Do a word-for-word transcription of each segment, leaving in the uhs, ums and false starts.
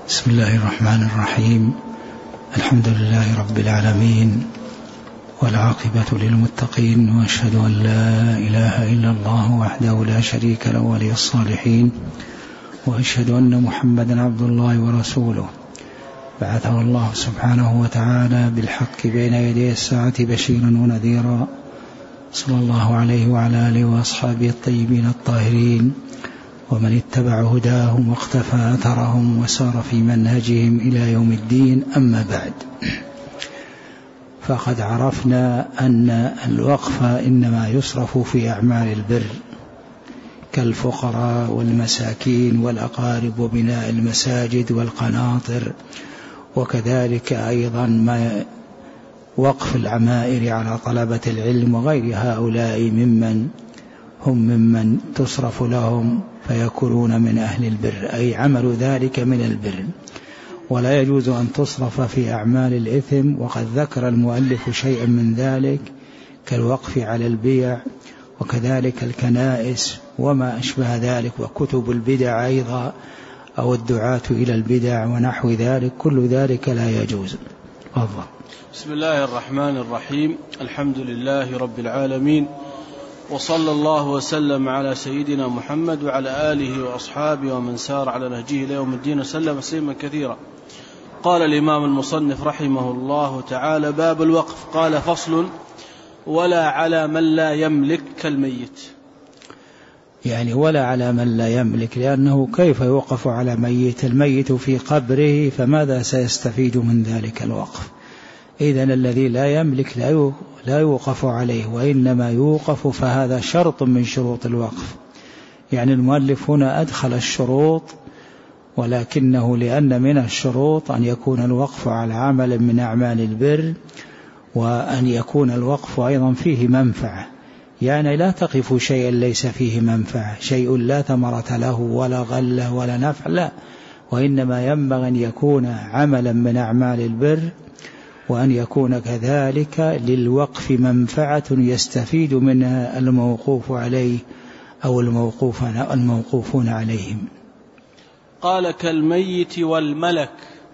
بسم الله الرحمن الرحيم. الحمد لله رب العالمين، والعاقبة للمتقين، وأشهد أن لا إله إلا الله وحده لا شريك له ولي الصالحين، وأشهد أن محمدا عبد الله ورسوله بعثه الله سبحانه وتعالى بالحق بين يدي الساعة بشيرا ونذيرا، صلى الله عليه وعلى آله وأصحابه الطيبين الطاهرين، ومن اتبع هداهم واقتفى أثرهم وسار في منهجهم إلى يوم الدين. أما بعد، فقد عرفنا أن الوقف إنما يصرف في أعمال البر كالفقراء والمساكين والأقارب وبناء المساجد والقناطر، وكذلك أيضا ما وقف العمائر على طلبة العلم وغير هؤلاء ممن هم ممن تصرف لهم فيكونون من أهل البر، أي عمل ذلك من البر. ولا يجوز أن تصرف في أعمال الإثم، وقد ذكر المؤلف شيئا من ذلك كالوقف على البيع، وكذلك الكنائس وما أشبه ذلك، وكتب البدع أيضا أو الدعاة إلى البدع ونحو ذلك، كل ذلك لا يجوز. الله. بسم الله الرحمن الرحيم. الحمد لله رب العالمين، وصلى الله وسلم على سيدنا محمد وعلى آله وأصحابه ومن سار على نهجه إلى يوم الدين وسلم تسليما كثيرا. قال الإمام المصنف رحمه الله تعالى: باب الوقف. قال: فصل: ولا على من لا يملك كالميت. يعني ولا على من لا يملك، لأنه كيف يوقف على ميت؟ الميت في قبره، فماذا سيستفيد من ذلك الوقف؟ إذن الذي لا يملك لا يوقف عليه، وإنما يوقف، فهذا شرط من شروط الوقف. يعني المؤلف هنا أدخل الشروط، ولكنه لأن من الشروط أن يكون الوقف على عمل من أعمال البر، وأن يكون الوقف أيضا فيه منفعة. يعني لا تقف شيئا ليس فيه منفعة، شيء لا ثمرة له ولا غلة ولا نفع، لا، وإنما ينبغي أن يكون عملا من أعمال البر، وأن يكون كذلك للوقف منفعة يستفيد منها الموقوف عليه أو الموقوفون عليهم. قال: كالميت والملك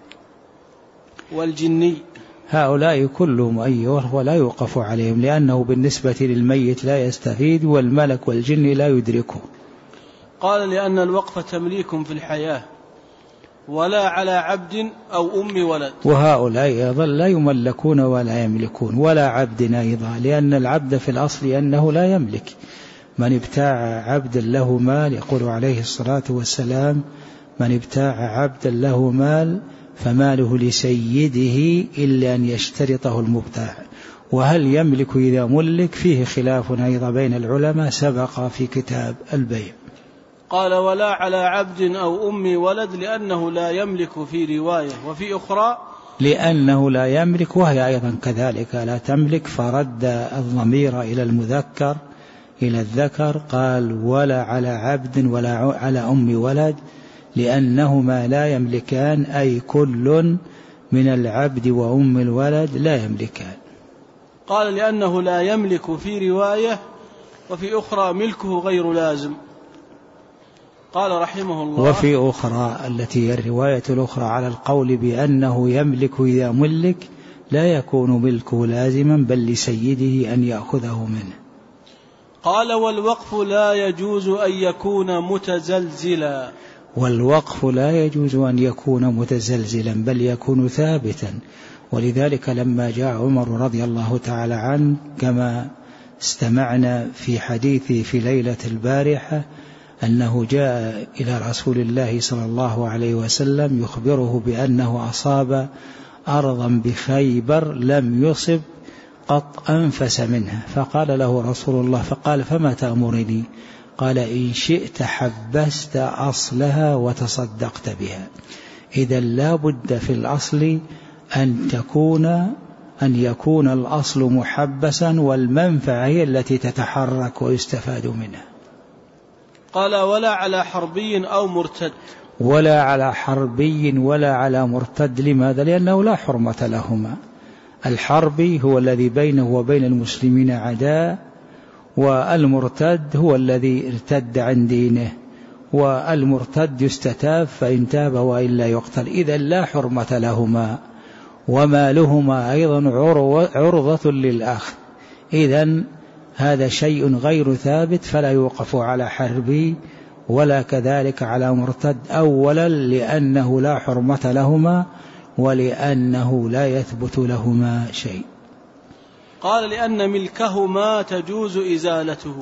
والجني. هؤلاء كلهم أيوه ولا يوقف عليهم، لأنه بالنسبة للميت لا يستفيد، والملك والجن لا يدركه. قال: لأن الوقف تمليك في الحياة، ولا على عبد أو أم ولد. وهؤلاء أيضا لا يملكون ولا يملكون، ولا عبد أيضا، لأن العبد في الأصل أنه لا يملك. من ابتاع عبدا له مال، يقول عليه الصلاة والسلام: من ابتاع عبدا له مال فماله لسيده إلا أن يشترطه المبتاع. وهل يملك إذا ملك؟ فيه خلاف أيضا بين العلماء سبق في كتاب البيع. قال: ولا على عبد أو أم ولد، لأنه لا يملك في رواية، وفي أخرى لأنه لا يملك، وهي أيضا كذلك لا تملك، فرد الضمير إلى المذكر إلى الذكر، قال: ولا على عبد ولا على أم ولد، لأنهما لا يملكان، أي كل من العبد وأم الولد لا يملكان. قال: لأنه لا يملك في رواية، وفي أخرى ملكه غير لازم. قال رحمه الله: وفي أخرى، التي هي الرواية الأخرى على القول بأنه يملك إذا ملك، لا يكون ملكه لازما، بل لسيده أن يأخذه منه. قال: والوقف لا يجوز أن يكون متزلزلا. والوقف لا يجوز أن يكون متزلزلا، بل يكون ثابتا. ولذلك لما جاء عمر رضي الله تعالى عنه، كما استمعنا في حديثه في ليلة البارحة، أنه جاء إلى رسول الله صلى الله عليه وسلم يخبره بأنه أصاب أرضا بخيبر لم يصب قط أنفس منها، فقال له رسول الله، فقال: فما تأمرني؟ قال: إن شئت حبست أصلها وتصدقت بها. إذا لا بد في الأصل أن تكون أن يكون الأصل محبسا، والمنفعة هي التي تتحرك ويستفاد منها. قال: ولا على حربي أو مرتد. ولا على حربي ولا على مرتد. لماذا؟ لأنه لا حرمة لهما. الحربي هو الذي بينه وبين المسلمين عداء، والمرتد هو الذي ارتد عن دينه، والمرتد يستتاب فإن تاب وإلا يقتل. إذا لا حرمة لهما، ومالهما أيضا عرضة للآخر. إذن هذا شيء غير ثابت، فلا يوقف على حربي ولا كذلك على مرتد، أولا لأنه لا حرمة لهما، ولأنه لا يثبت لهما شيء. قال لأن ملكهما تجوز إزالته.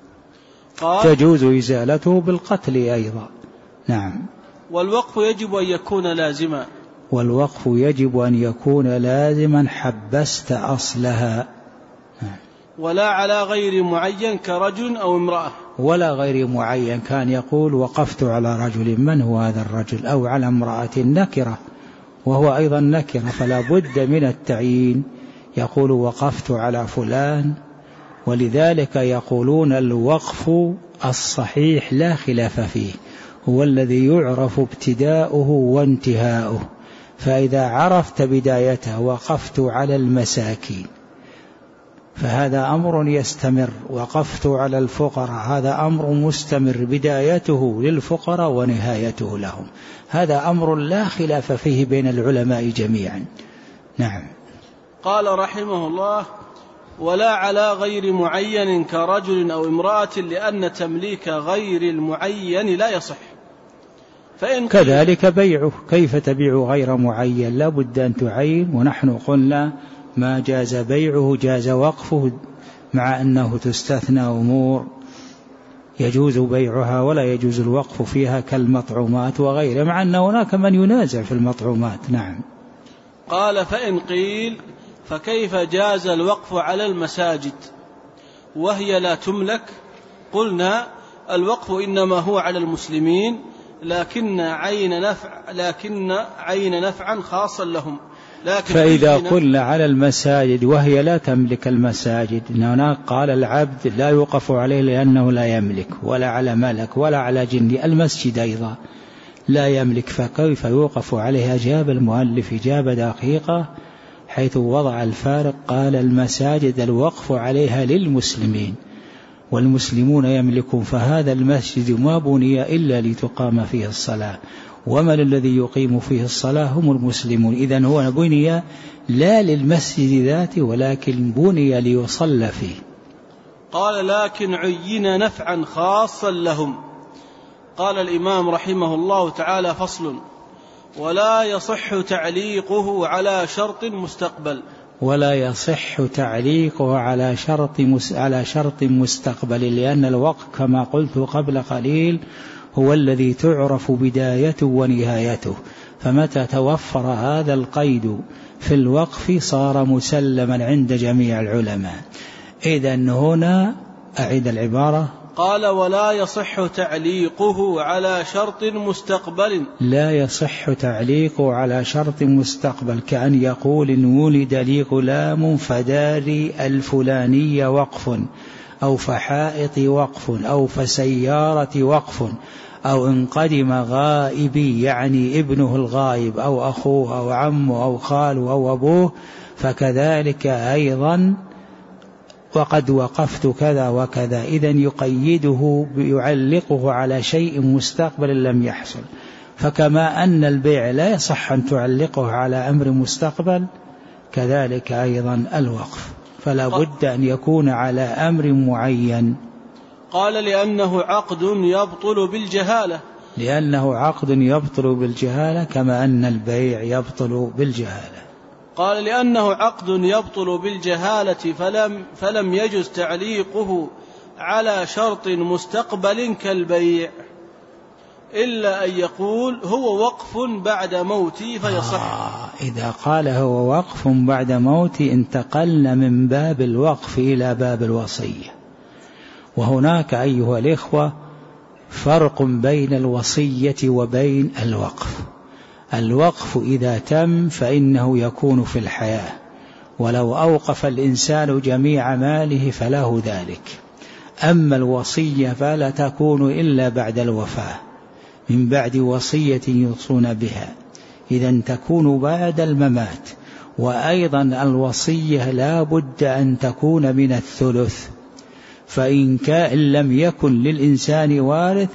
قال تجوز إزالته بالقتل أيضا. نعم. والوقف يجب أن يكون لازما. والوقف يجب أن يكون لازما حبست أصلها. نعم. ولا على غير معين كرجل أو امرأة. ولا غير معين، كان يقول وقفت على رجل، من هو هذا الرجل؟ أو على امرأة نكرة وهو أيضا نكرة، فلا بد من التعيين. يقول وقفت على فلان. ولذلك يقولون الوقف الصحيح لا خلاف فيه، هو الذي يعرف ابتداؤه وانتهاؤه. فإذا عرفت بدايته وقفت على المساكين فهذا أمر يستمر، وقفت على الفقراء هذا أمر مستمر، بدايته للفقراء ونهايته لهم. هذا أمر لا خلاف فيه بين العلماء جميعا. نعم. قال رحمه الله ولا على غير معين كرجل أو امرأة، لأن تمليك غير المعين لا يصح. فإن كذلك بيعه، كيف تبيع غير معين؟ لا بد أن تعين. ونحن قلنا ما جاز بيعه جاز وقفه، مع أنه تستثنى أمور يجوز بيعها ولا يجوز الوقف فيها كالمطعومات وغيرها، مع أن هناك من ينازع في المطعومات. نعم. قال فإن قيل فكيف جاز الوقف على المساجد وهي لا تملك؟ قلنا الوقف إنما هو على المسلمين، لكن عين نفع لكن عين نفعا خاصا لهم. لكن فإذا قلنا على المساجد وهي لا تملك المساجد، هناك قال العبد لا يوقف عليه لأنه لا يملك، ولا على ملك ولا على جن. المسجد أيضا لا يملك، فكيف يوقف عليه؟ أجاب المؤلف إجابة دقيقة حيث وضع الفارق. قال المساجد الوقف عليها للمسلمين، والمسلمون يملكون، فهذا المسجد ما بني إلا لتقام فيه الصلاة، ومن الذي يقيم فيه الصلاة؟ هم المسلمون. إذن هو بني لا للمسجد ذاته، ولكن بني ليصلى فيه. قال لكن عين نفعا خاصا لهم. قال الإمام رحمه الله تعالى فصل ولا يصح تعليقه على شرط مستقبل. ولا يصح تعليقه على شرط على شرط مستقبل، لأن الوقف كما قلت قبل قليل هو الذي تعرف بدايته ونهايته، فمتى توفر هذا القيد في الوقف صار مسلما عند جميع العلماء. إذن هنا أعيد العبارة. قال ولا يصح تعليقه على شرط مستقبل. لا يصح تعليقه على شرط مستقبل، كأن يقول إن ولد لي غلام فداري الفلانية وقف، أو فحائط وقف، أو فسيارة وقف، أو إن قدم غائبي يعني ابنه الغائب أو أخوه أو عمه أو خاله أو أبوه فكذلك أيضا وقد وقفت كذا وكذا. إذن يقيده يعلقه على شيء مستقبل لم يحصل. فكما أن البيع لا يصح أن تعلقه على أمر مستقبل، كذلك أيضا الوقف فلا بد أن يكون على أمر معين. قال لأنه عقد يبطل بالجهالة. لأنه عقد يبطل بالجهالة كما أن البيع يبطل بالجهالة. قال لأنه عقد يبطل بالجهالة فلم, فلم يجز تعليقه على شرط مستقبل كالبيع، إلا أن يقول هو وقف بعد موتي فيصح. آه إذا قال هو وقف بعد موتي انتقلنا من باب الوقف إلى باب الوصية. وهناك أيها الإخوة فرق بين الوصية وبين الوقف. الوقف إذا تم فإنه يكون في الحياة، ولو أوقف الإنسان جميع ماله فله ذلك. أما الوصية فلا تكون إلا بعد الوفاة، من بعد وصية يوصون بها، إذن تكون بعد الممات. وأيضا الوصية لا بد أن تكون من الثلث، فإن كان لم يكن للإنسان وارث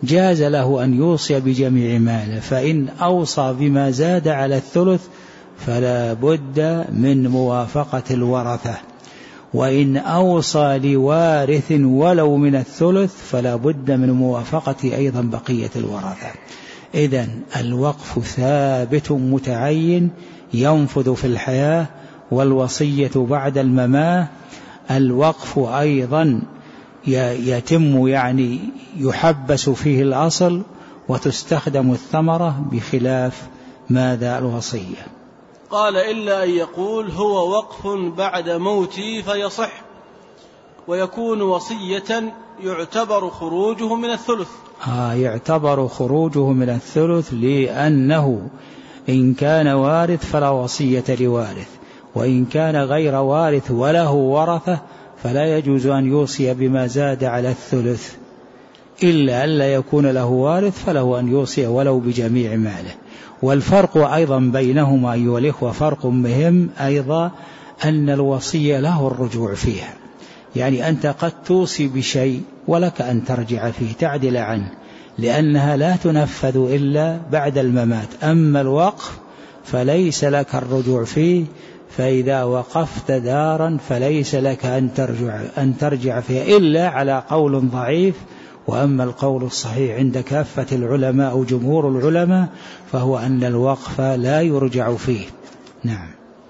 جاز له أن يوصي بجميع ماله، فإن أوصى بما زاد على الثلث فلا بد من موافقة الورثة، وإن أوصى لوارث ولو من الثلث فلا بد من موافقة أيضا بقية الورثة. إذن الوقف ثابت متعين ينفذ في الحياة، والوصية بعد الممات. الوقف أيضا يتم يعني يحبس فيه الأصل وتستخدم الثمرة بخلاف ماذا الوصية. قال إلا أن يقول هو وقف بعد موتي فيصح ويكون وصية يعتبر خروجه من الثلث. آه يعتبر خروجه من الثلث، لأنه إن كان وارث فلا وصية لوارث، وإن كان غير وارث وله ورثة فلا يجوز أن يوصي بما زاد على الثلث، إلا ألا يكون له وارث فله أن يوصي ولو بجميع ماله. والفرق أيضا بينهما أيها الإخوة فرق مهم أيضا، أن الوصية له الرجوع فيها، يعني أنت قد توصي بشيء ولك أن ترجع فيه تعدل عنه، لأنها لا تنفذ إلا بعد الممات. أما الوقف فليس لك الرجوع فيه، فإذا وقفت دارا فليس لك أن ترجع, أن ترجع فيها إلا على قول ضعيف. وأما القول الصحيح عند كافة العلماء أو جمهور العلماء فهو أن الوقف لا يرجع فيه. نعم.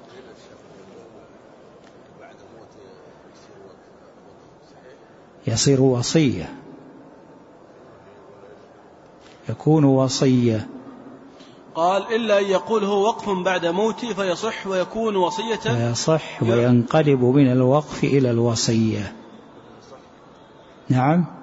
يصير وصية، يكون وصية. قال إلا أن يقول هو وقف بعد موتي فيصح ويكون وصية. فيصح وينقلب من الوقف إلى الوصية. نعم.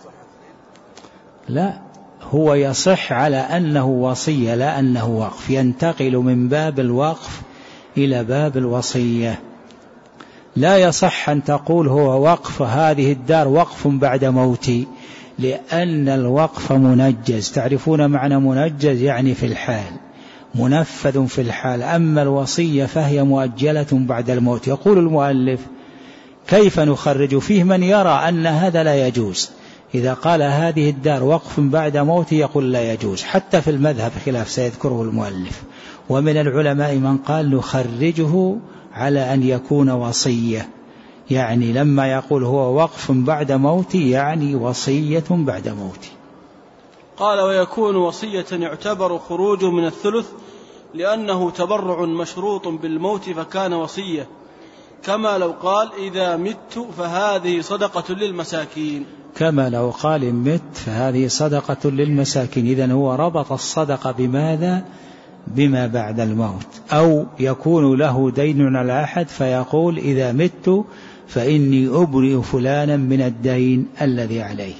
لا، هو يصح على أنه وصية لا أنه وقف، ينتقل من باب الوقف إلى باب الوصية. لا يصح أن تقول هو وقف هذه الدار وقف بعد موتي، لأن الوقف منجز، تعرفون معنى منجز يعني في الحال، منفذ في الحال. أما الوصية فهي مؤجلة بعد الموت. يقول المؤلف كيف نخرج فيه من يرى أن هذا لا يجوز؟ إذا قال هذه الدار وقف بعد موتي يقول لا يجوز، حتى في المذهب خلاف سيذكره المؤلف. ومن العلماء من قال نخرجه على أن يكون وصية، يعني لما يقول هو وقف بعد موتي يعني وصية بعد موتي. قال ويكون وصية يعتبر خروجه من الثلث لأنه تبرع مشروط بالموت فكان وصية، كما لو قال إذا مت فهذه صدقة للمساكين. كما لو قال مت فهذه صدقة للمساكين. إذن هو ربط الصدقة بماذا؟ بما بعد الموت. أو يكون له دين على أحد فيقول إذا مت فإني أبرئ فلانا من الدين الذي عليه.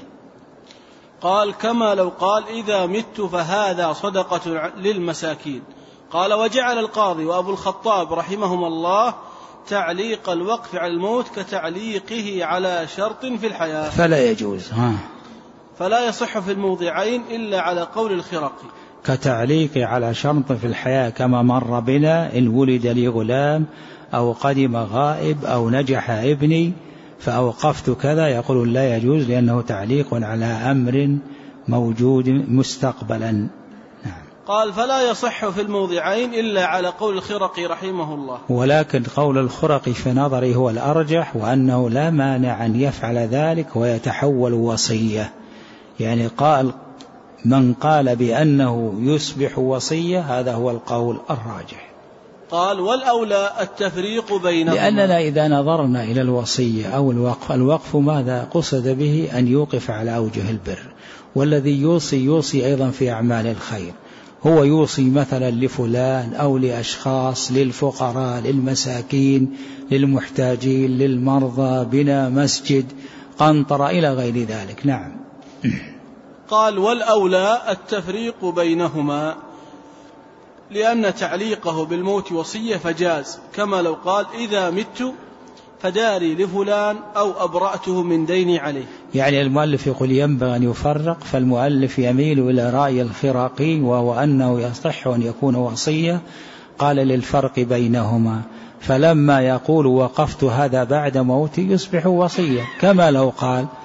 قال كما لو قال إذا مت فهذا صدقة للمساكين. قال وجعل القاضي وأبو الخطاب رحمهما الله تعليق الوقف على الموت كتعليقه على شرط في الحياة، فلا يجوز. ها. فلا يصح في الموضعين إلا على قول الخرقي. كتعليق على شرط في الحياة كما مر بنا، إن ولد لي غلام أو قدم غائب أو نجح ابني فأوقفت كذا، يقول لا يجوز لأنه تعليق على أمر موجود مستقبلا. نعم. قال فلا يصح في الموضعين إلا على قول الخرقي رحمه الله. ولكن قول الخرقي في نظري هو الأرجح، وأنه لا مانع أن يفعل ذلك ويتحول وصية. يعني قال من قال بأنه يصبح وصية هذا هو القول الراجح. قال والأولى التفريق بينهما، لأننا إذا نظرنا إلى الوصية أو الوقف، الوقف ماذا قصد به؟ أن يوقف على أوجه البر، والذي يوصي يوصي أيضا في أعمال الخير. هو يوصي مثلا لفلان أو لأشخاص، للفقراء، للمساكين، للمحتاجين، للمرضى، بنا مسجد، قنطرة إلى غير ذلك. نعم. قال والأولى التفريق بينهما، لأن تعليقه بالموت وصية فجاز، كما لو قال إذا مت فداري لفلان أو أبرأته من ديني عليه. يعني المؤلف يقول ينبغي أن يفرق، فالمؤلف يميل إلى رأي الخراقي وهو أنه يصح أن يكون وصية، قال للفرق بينهما. فلما يقول وقفت هذا بعد موتي يصبح وصية، كما لو قال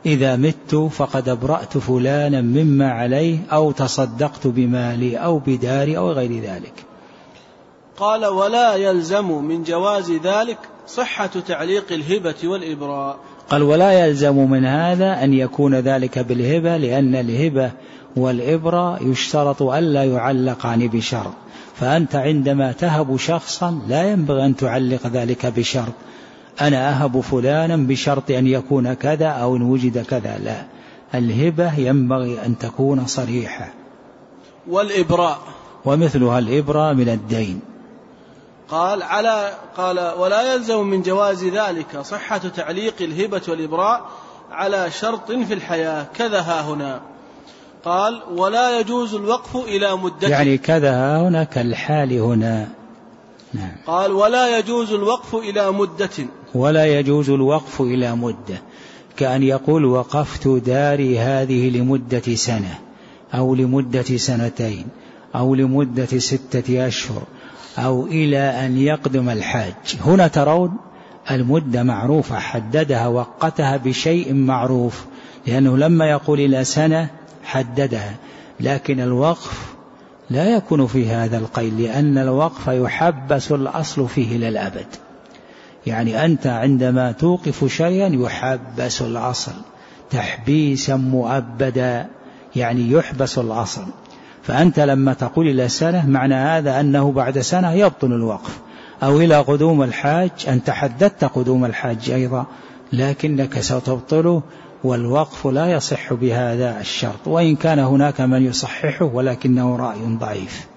إذا مت فقد أبرأت فلانا مما عليه أو تصدقت بمالي أو بداري أو غير ذلك. قال ولا يلزم من جواز ذلك صحة تعليق الهبة والإبراء. قال ولا يلزم من هذا أن يكون ذلك بالهبة، لأن الهبة والإبراء يشترط ألا يعلقان بشرط، فأنت عندما تهب شخصا لا ينبغي أن تعلق ذلك بشرط، أنا أهب فلانا بشرط أن يكون كذا أو إن وجد كذا، لا، الهبة ينبغي أن تكون صريحة. والإبراء ومثلها الإبراء من الدين. قال على قال ولا يلزم من جواز ذلك صحة تعليق الهبة والإبراء على شرط في الحياة كذا ها هنا. قال ولا يجوز الوقف إلى مدة، يعني كذا ها هنا كالحال هنا. نعم. قال ولا يجوز الوقف إلى مدة، ولا يجوز الوقف إلى مدة، كأن يقول وقفت داري هذه لمدة سنة أو لمدة سنتين أو لمدة ستة أشهر أو إلى أن يقدم الحاج. هنا ترون المدة معروفة، حددها وقتها بشيء معروف، لأنه لما يقول إلى سنة حددها، لكن الوقف لا يكون في هذا القيد، لأن الوقف يحبس الأصل فيه إلى الأبد. يعني أنت عندما توقف شيئا يحبس الأصل تحبيسا مؤبدا، يعني يحبس الأصل. فأنت لما تقول إلى سنة معنى هذا أنه بعد سنة يبطل الوقف، أو إلى قدوم الحاج، أنت حددت قدوم الحاج أيضا لكنك ستبطله، والوقف لا يصح بهذا الشرط، وإن كان هناك من يصححه ولكنه رأي ضعيف.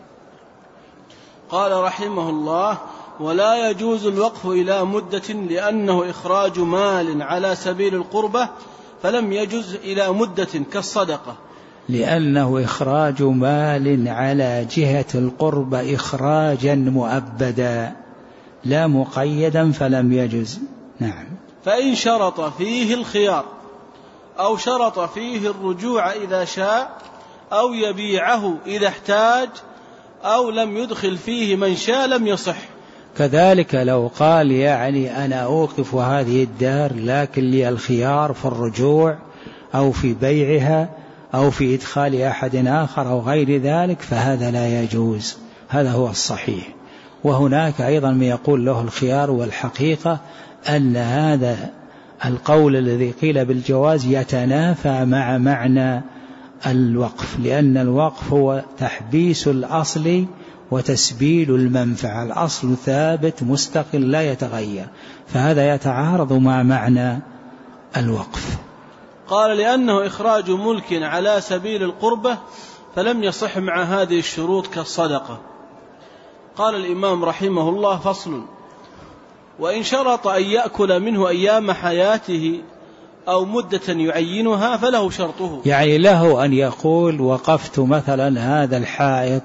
قال رحمه الله ولا يجوز الوقف إلى مدة لأنه إخراج مال على سبيل القربة فلم يجوز إلى مدة كالصدقة، لأنه إخراج مال على جهة القربة إخراجا مؤبدا لا مقيدا فلم يجوز. نعم. فإن شرط فيه الخيار أو شرط فيه الرجوع إذا شاء أو يبيعه إذا احتاج أو لم يدخل فيه من شاء لم يصح. كذلك لو قال يعني أنا أوقف هذه الدار لكن لي الخيار في الرجوع أو في بيعها أو في إدخال أحد آخر أو غير ذلك فهذا لا يجوز، هذا هو الصحيح. وهناك أيضا ما يقول له الخيار، والحقيقة أن هذا القول الذي قيل بالجواز يتنافى مع معنى الوقف، لأن الوقف هو تحبيس الأصل وتسبيل المنفعة، الأصل ثابت مستقل لا يتغير، فهذا يتعارض مع معنى الوقف. قال لأنه إخراج ملك على سبيل القربة فلم يصح مع هذه الشروط كالصدقة. قال الإمام رحمه الله فصل وإن شرط أن يأكل منه أيام حياته أو مدة يعينها فله شرطه، يعني له أن يقول وقفت مثلا هذا الحائط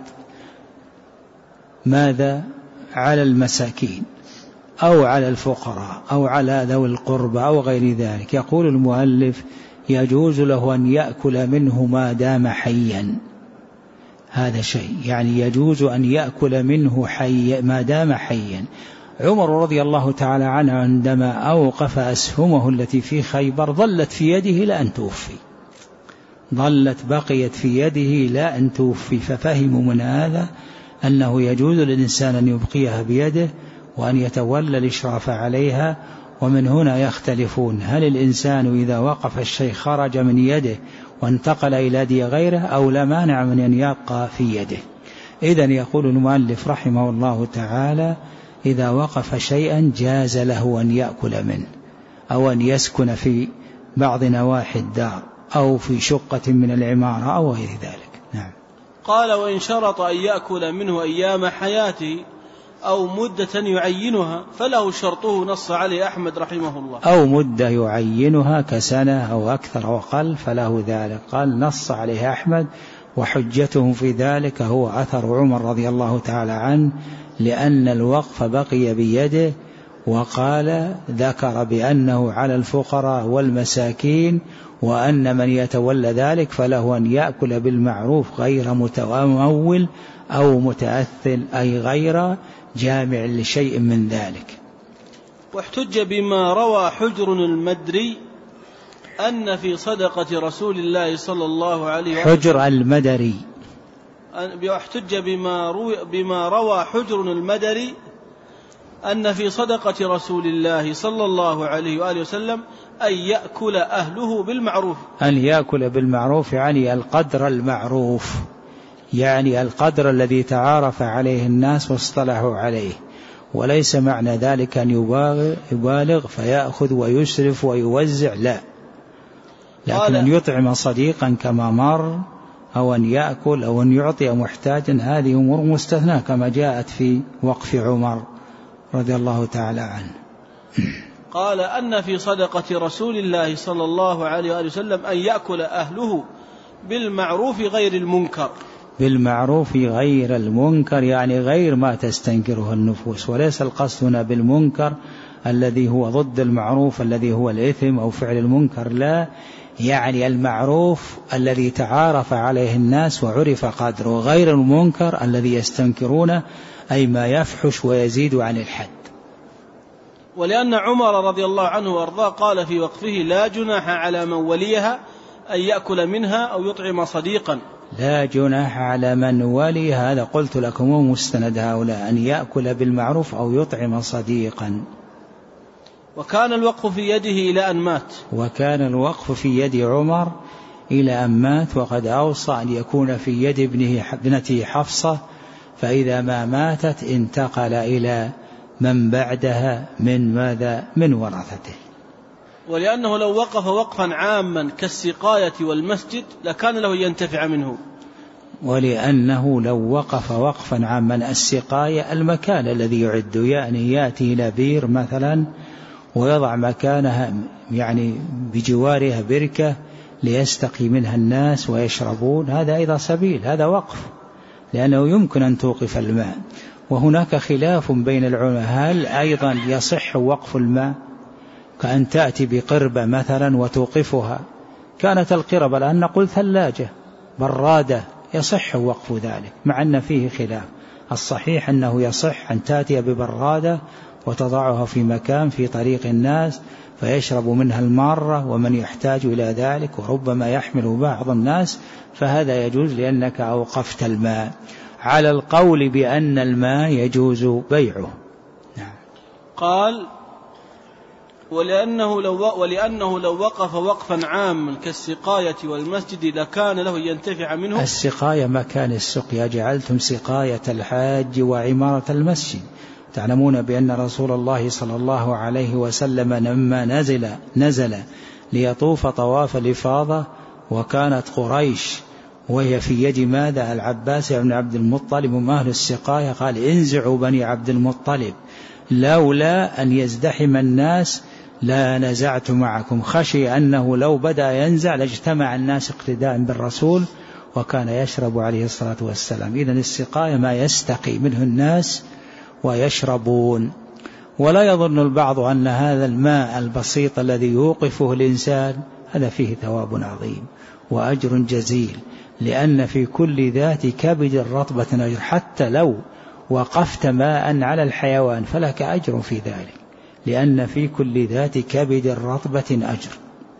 ماذا على المساكين أو على الفقراء أو على ذوي القربى أو غير ذلك، يقول المؤلف يجوز له أن يأكل منه ما دام حيا، هذا شيء، يعني يجوز أن يأكل منه حي ما دام حيا. عمر رضي الله تعالى عنه عندما أوقف أسهمه التي في خيبر ظلت في يده لا أن توفي، ظلت بقيت في يده لا أن توفي، ففهموا من هذا أنه يجوز للإنسان أن يبقيها بيده وأن يتولى الإشراف عليها. ومن هنا يختلفون، هل الإنسان إذا وقف الشيء خرج من يده وانتقل إلى يد غيره أو لا مانع من أن يبقى في يده. إذن يقول المؤلف رحمه الله تعالى إذا وقف شيئا جاز له أن يأكل منه أو أن يسكن في بعض نواحي الدار أو في شقة من العمارة أو غير ذلك. نعم. قال وإن شرط أن يأكل منه أيام حياته أو مدة يعينها فله شرطه، نص عليه أحمد رحمه الله. أو مدة يعينها كسنة أو أكثر أو أقل فله ذلك، قال نص عليه أحمد، وحجته في ذلك هو أثر عمر رضي الله تعالى عنه، لأن الوقف بقي بيده، وقال ذكر بأنه على الفقراء والمساكين، وأن من يتولى ذلك فله أن يأكل بالمعروف غير متمول أو متأثل، أي غير جامع لشيء من ذلك. واحتج بما روى حجر المدري أن في صدقة رسول الله صلى الله عليه وسلم حجر المدري احتج بما روى, بما روى حجر المدري أن في صدقة رسول الله صلى الله عليه وآله وسلم أن يأكل أهله بالمعروف. أن يأكل بالمعروف يعني القدر المعروف، يعني القدر الذي تعارف عليه الناس واصطلحوا عليه، وليس معنى ذلك أن يبالغ فيأخذ ويسرف ويوزع، لا، لكن أن يطعم صديقا كما مر، أو أن يأكل أو أن يعطي محتاجا، هذه أمور مستثنى كما جاءت في وقف عمر رضي الله تعالى عنه. قال أن في صدقة رسول الله صلى الله عليه وآله وسلم أن يأكل أهله بالمعروف غير المنكر. بالمعروف غير المنكر يعني غير ما تستنكره النفوس، وليس القصد هنا بالمنكر الذي هو ضد المعروف الذي هو الإثم أو فعل المنكر، لا، يعني المعروف الذي تعارف عليه الناس وعرف قدره، غير المنكر الذي يستنكرونه، أي ما يفحش ويزيد عن الحد. ولأن عمر رضي الله عنه وارضاه قال في وقفه: لا جناح على من وليها أن يأكل منها أو يطعم صديقا. لا جناح على من ولي، هذا قلت لكم مستند هؤلاء، أن يأكل بالمعروف أو يطعم صديقا. وكان الوقف في يده إلى أن مات. وكان الوقف في يد عمر إلى أن مات، وقد أوصى أن يكون في يد ابنه ابنته حفصة، فإذا ما ماتت انتقل إلى من بعدها من ماذا؟ من ورثته. ولأنه لو وقف وقفا عاما كالسقاية والمسجد لكان له ينتفع منه. ولأنه لو وقف وقفا عاما، السقاية المكان الذي يعد، يعني يأتي إلى بير مثلا ويضع مكانها يعني بجوارها بركة ليستقي منها الناس ويشربون، هذا أيضا سبيل، هذا وقف، لأنه يمكن أن توقف الماء. وهناك خلاف بين العلماء، هل أيضا يصح وقف الماء كأن تأتي بقربة مثلا وتوقفها؟ كانت القربة الآن نقول ثلاجة برادة، يصح وقف ذلك، مع أن فيه خلاف. الصحيح أنه يصح أن تأتي ببرادة وتضعها في مكان في طريق الناس فيشرب منها المارة ومن يحتاج إلى ذلك، وربما يحمل بعض الناس، فهذا يجوز لأنك أوقفت الماء، على القول بأن الماء يجوز بيعه. نعم. قال: ولأنه لو, ولأنه لو وقف وقفا عاما كالسقاية والمسجد لكان له ينتفع منه. السقاية مكان السقيا، جعلتم سقاية الحاج وعمارة المسجد. تعلمون بأن رسول الله صلى الله عليه وسلم لما نزل نزل ليطوف طواف الإفاضة، وكانت قريش وهي في يد ماذا؟ العباس بن عبد المطلب وأهل السقاية، قال: انزعوا بني عبد المطلب، لولا أن يزدحم الناس لا نزعت معكم، خشي أنه لو بدأ ينزع لاجتمع الناس اقتداء بالرسول، وكان يشرب عليه الصلاة والسلام. إذن السقاية ما يستقي منه الناس ويشربون. ولا يظن البعض أن هذا الماء البسيط الذي يوقفه الإنسان هذا فيه ثواب عظيم وأجر جزيل، لأن في كل ذات كبد رطبة أجر، حتى لو وقفت ماء على الحيوان فلك أجر في ذلك، لأن في كل ذات كبد رطبة أجر.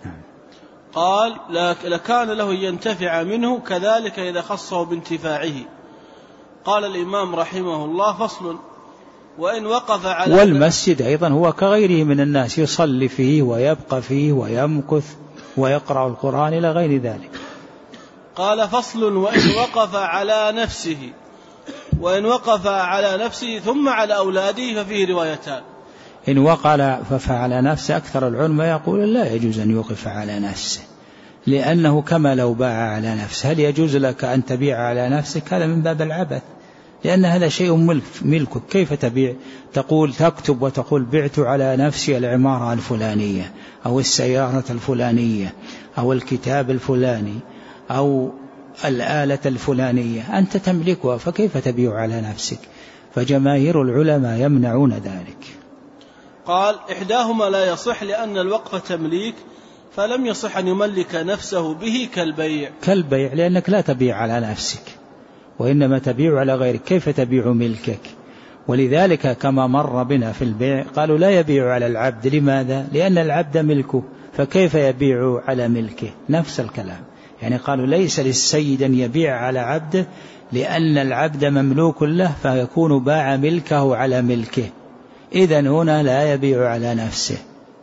قال: لكان له ينتفع منه، كذلك إذا خصه بانتفاعه. قال الإمام رحمه الله: فصل: وإن وقف على والمسجد أيضا هو كغيره من الناس، يصلي فيه ويبقى فيه ويمكث ويقرأ القرآن إلى غير ذلك. قال: فصل: وإن وقف على نفسه وإن وقف على نفسه ثم على أولاده ففيه روايتان. إن وقع ففعل نفسه، أكثر العلماء يقول لا يجوز أن يوقف على نفسه، لأنه كما لو باع على نفسه. هل يجوز لك أن تبيع على نفسك؟ هذا من باب العبث، لأن هذا شيء ملك ملكك. كيف تبيع؟ تقول تكتب وتقول بعت على نفسي العمارة الفلانية أو السيارة الفلانية أو الكتاب الفلاني أو الآلة الفلانية، أنت تملكها، فكيف تبيع على نفسك؟ فجماهير العلماء يمنعون ذلك. قال: إحداهما لا يصح لأن الوقف تمليك، فلم يصح أن يملك نفسه به كالبيع. كالبيع لأنك لا تبيع على نفسك وإنما تبيع على غيرك، كيف تبيع ملكك؟ ولذلك كما مر بنا في البيع قالوا لا يبيع على العبد. لماذا؟ لأن العبد ملكه، فكيف يبيع على ملكه؟ نفس الكلام. يعني قالوا ليس للسيد أن يبيع على عبده، لأن العبد مملوك له فيكون باع ملكه على ملكه، إذن هنا لا يبيع على نفسه.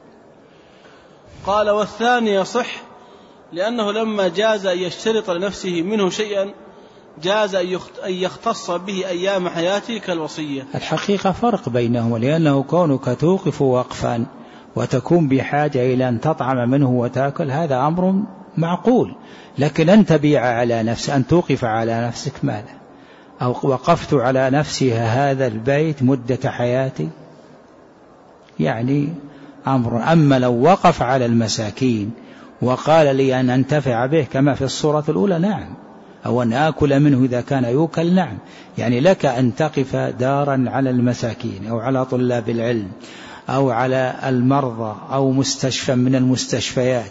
قال والثاني يصح لأنه لما جاز أن يشترط لنفسه منه شيئا جاز أن يختص به أيام حياته كالوصية. الحقيقة فرق بينهما، لأنه كونك توقف وقفا وتكون بحاجة إلى أن تطعم منه وتأكل هذا أمر معقول، لكن أن تبيع على نفسك، أن توقف على نفسك ماذا؟ أو وقفت على نفسي هذا البيت مدة حياتي، يعني أمر. أما لو وقف على المساكين وقال لي أن أنتفع به كما في الصورة الأولى نعم، أو أن آكل منه إذا كان يوكل نعم، يعني لك أن تقف دارا على المساكين أو على طلاب العلم أو على المرضى أو مستشفى من المستشفيات،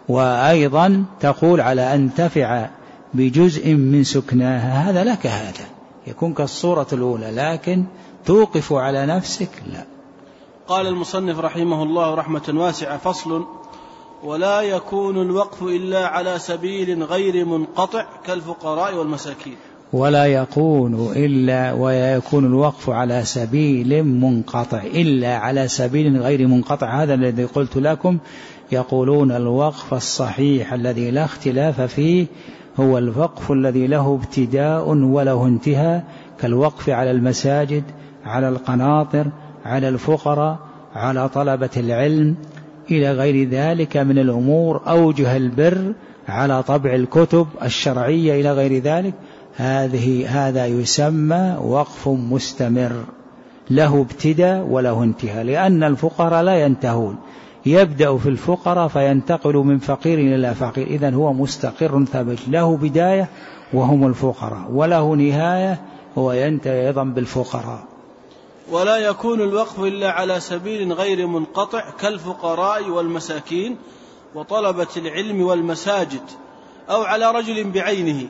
وأيضا تقول على أن تنتفع بجزء من سكناها، هذا لك، هذا يكون كالصورة الأولى، لكن توقف على نفسك لا. قال المصنف رحمه الله رحمة واسعة: فصل: ولا يكون الوقف إلا على سبيل غير منقطع كالفقراء والمساكين. ولا يكون إلا ويكون الوقف على سبيل منقطع إلا على سبيل غير منقطع. هذا الذي قلت لكم، يقولون الوقف الصحيح الذي لا اختلاف فيه هو الوقف الذي له ابتداء وله انتهاء، كالوقف على المساجد، على القناطر، على الفقراء، على طلبة العلم، إلى غير ذلك من الأمور، أوجه البر، على طبع الكتب الشرعية إلى غير ذلك. هذه هذا يسمى وقف مستمر له ابتداء وله انتهاء، لأن الفقراء لا ينتهون، يبدأ في الفقراء فينتقل من فقير إلى فقير، إذن هو مستقر ثابت، له بداية وهم الفقراء، وله نهاية هو ينتهي أيضا بالفقراء. ولا يكون الوقف إلا على سبيل غير منقطع كالفقراء والمساكين وطلبة العلم والمساجد، أو على رجل بعينه،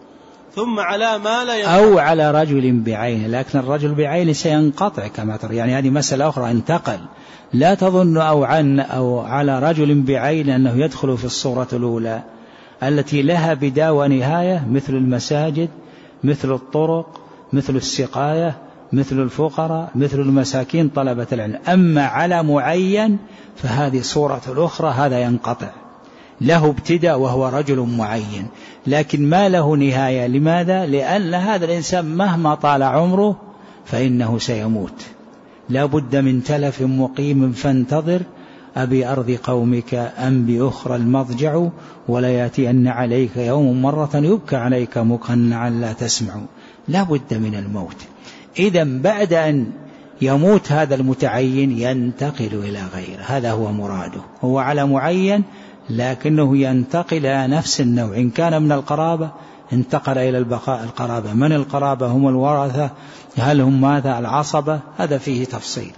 ثم على ما لا ينقطع. أو على رجل بعينه، لكن الرجل بعينه سينقطع كما ترى، يعني هذه مسألة أخرى انتقل. لا تظن أو عن أو على رجل بعين أنه يدخل في الصورة الأولى التي لها بداية ونهاية، مثل المساجد، مثل الطرق، مثل السقاية، مثل الفقراء، مثل المساكين، طلبة العلم. أما على معين فهذه صورة الأخرى، هذا ينقطع، له ابتداء وهو رجل معين، لكن ما له نهاية. لماذا؟ لأن هذا الإنسان مهما طال عمره فإنه سيموت، لا بد من تلف مقيم، فانتظر أبي أرض قومك أم بأخرى المضجع، ولا يأتين عليك يوم مرة يبكى عليك مقنعا لا تسمع. لا بد من الموت. إذن بعد أن يموت هذا المتعين ينتقل إلى غيره، هذا هو مراده، هو على معين لكنه ينتقل إلى نفس النوع. إن كان من القرابة انتقل إلى البقاء القرابة. من القرابة؟ هم الورثة، هل هم ماذا؟ العصبة، هذا فيه تفصيل.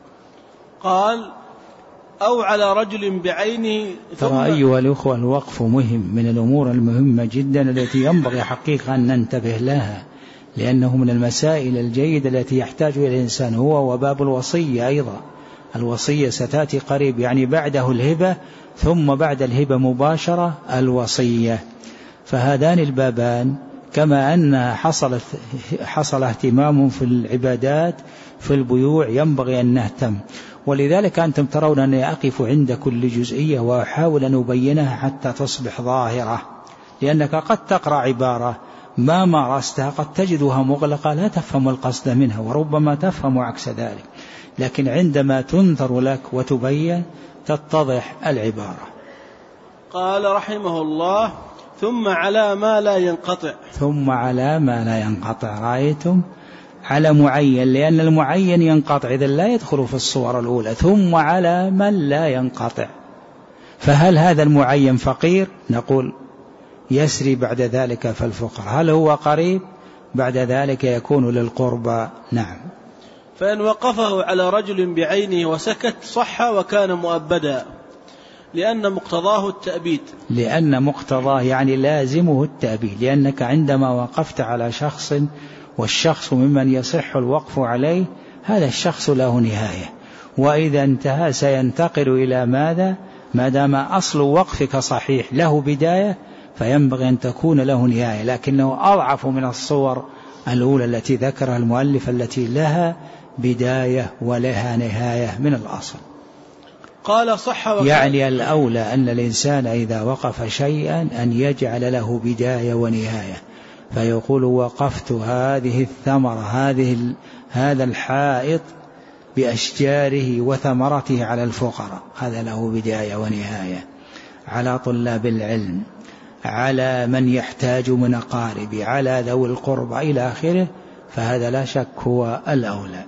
قال: أو على رجل بعينه. ترى أيها الأخوة الوقف مهم، من الأمور المهمة جدا التي ينبغي حقيقة أن ننتبه لها، لأنه من المسائل الجيدة التي يحتاج إلى الإنسان، هو وباب الوصية أيضا. الوصية ستأتي قريب، يعني بعده الهبة، ثم بعد الهبة مباشرة الوصية. فهذان البابان كما أن حصلت حصل اهتمام في العبادات في البيوع، ينبغي أن نهتم. ولذلك أنتم ترون أني أقف عند كل جزئية وأحاول أن أبينها حتى تصبح ظاهرة، لأنك قد تقرأ عبارة ما مارستها قد تجدها مغلقة لا تفهم القصد منها، وربما تفهم عكس ذلك، لكن عندما تنظر لك وتبين تتضح العبارة. قال رحمه الله: ثم على ما لا ينقطع. ثم على ما لا ينقطع، رأيتم؟ على معين، لأن المعين ينقطع، إذن لا يدخل في الصور الأولى. ثم على من لا ينقطع، فهل هذا المعين فقير؟ نقول يسري بعد ذلك فالفقر. هل هو قريب؟ بعد ذلك يكون للقربى. نعم. فإن وقفه على رجل بعينه وسكت صح وكان مؤبدا، لأن مقتضاه التأبيد. لأن مقتضاه يعني لازمه التأبيد، لأنك عندما وقفت على شخص والشخص ممن يصح الوقف عليه، هذا الشخص له نهاية، وإذا انتهى سينتقل إلى ماذا؟ ما دام أصل وقفك صحيح له بداية فينبغي أن تكون له نهاية، لكنه أضعف من الصور الأولى التي ذكرها المؤلف التي لها بداية ولها نهاية من الأصل. قال صح وكان يعني الأولى أن الإنسان إذا وقف شيئا أن يجعل له بداية ونهاية، فيقول وقفت هذه الثمرة هذه هذا الحائط بأشجاره وثمرته على الفقراء، هذا له بداية ونهاية، على طلاب العلم، على من يحتاج من أقاربه، على ذوي القربى إلى آخره، فهذا لا شك هو الأولى.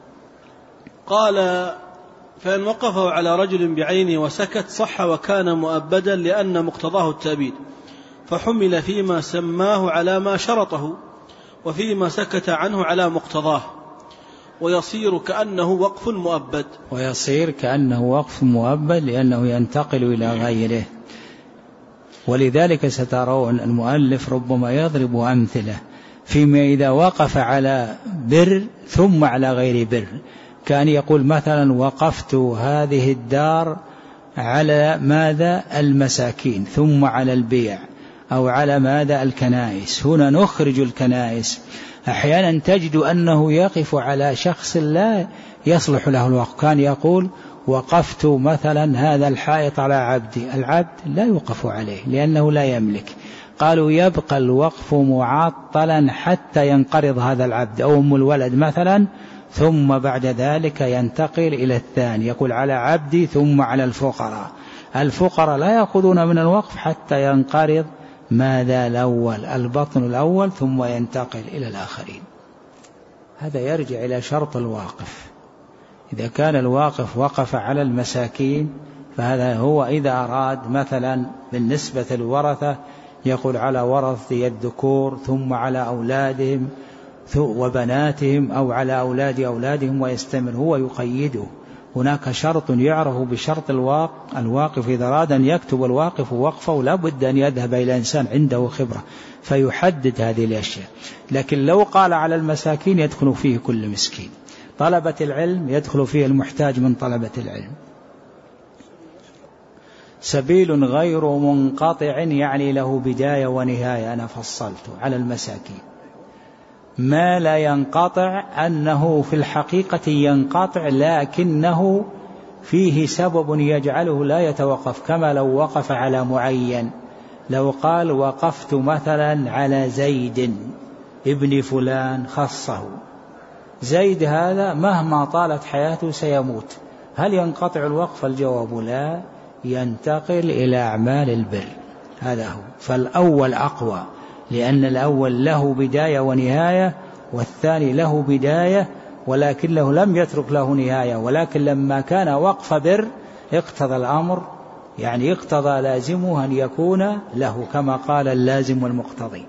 قال فإن وقفه على رجل بعينه وسكت صح وكان مؤبدا لأن مقتضاه التأبيد، فحمل فيما سماه على ما شرطه، وفيما سكت عنه على مقتضاه، ويصير كأنه وقف مؤبد. ويصير كأنه وقف مؤبد لأنه ينتقل إلى غيره. ولذلك سترون المؤلف ربما يضرب أمثلة فيما إذا وقف على بر ثم على غير بر، كان يقول مثلا وقفت هذه الدار على ماذا المساكين ثم على البيع، أو على ماذا الكنائس. هنا نخرج الكنائس. أحيانا تجد أنه يقف على شخص لا يصلح له الوقف، كان يقول وقفت مثلا هذا الحائط على عبدي، العبد لا يوقف عليه لأنه لا يملك. قالوا يبقى الوقف معطلا حتى ينقرض هذا العبد أو أم الولد مثلا، ثم بعد ذلك ينتقل إلى الثاني، يقول على عبدي ثم على الفقراء. الفقراء لا يأخذون من الوقف حتى ينقرض ماذا الأول البطن الأول ثم ينتقل إلى الآخرين. هذا يرجع إلى شرط الواقف. إذا كان الواقف وقف على المساكين فهذا هو إذا أراد مثلا بالنسبة للورثة يقول على ورثة الذكور ثم على أولادهم وبناتهم أو على أولاد أولادهم ويستمر، هو يقيده. هناك شرط يعرف بشرط الواقف. إذا أراد أن يكتب الواقف وقفه لا بد أن يذهب إلى إنسان عنده خبرة فيحدد هذه الأشياء. لكن لو قال على المساكين يدخل فيه كل مسكين، طلبة العلم يدخل فيه المحتاج من طلبة العلم. سبيل غير منقطع يعني له بداية ونهاية، أنا فصلته على المساكين. ما لا ينقطع أنه في الحقيقة ينقطع لكنه فيه سبب يجعله لا يتوقف، كما لو وقف على معين. لو قال وقفت مثلا على زيد ابن فلان خصه، زيد هذا مهما طالت حياته سيموت، هل ينقطع الوقف؟ الجواب لا، ينتقل إلى أعمال البر. هذا هو. فالأول أقوى لأن الأول له بداية ونهاية، والثاني له بداية ولكنه لم يترك له نهاية، ولكن لما كان وقف بر اقتضى الأمر، يعني اقتضى لازمه أن يكون له كما قال اللازم والمقتضي.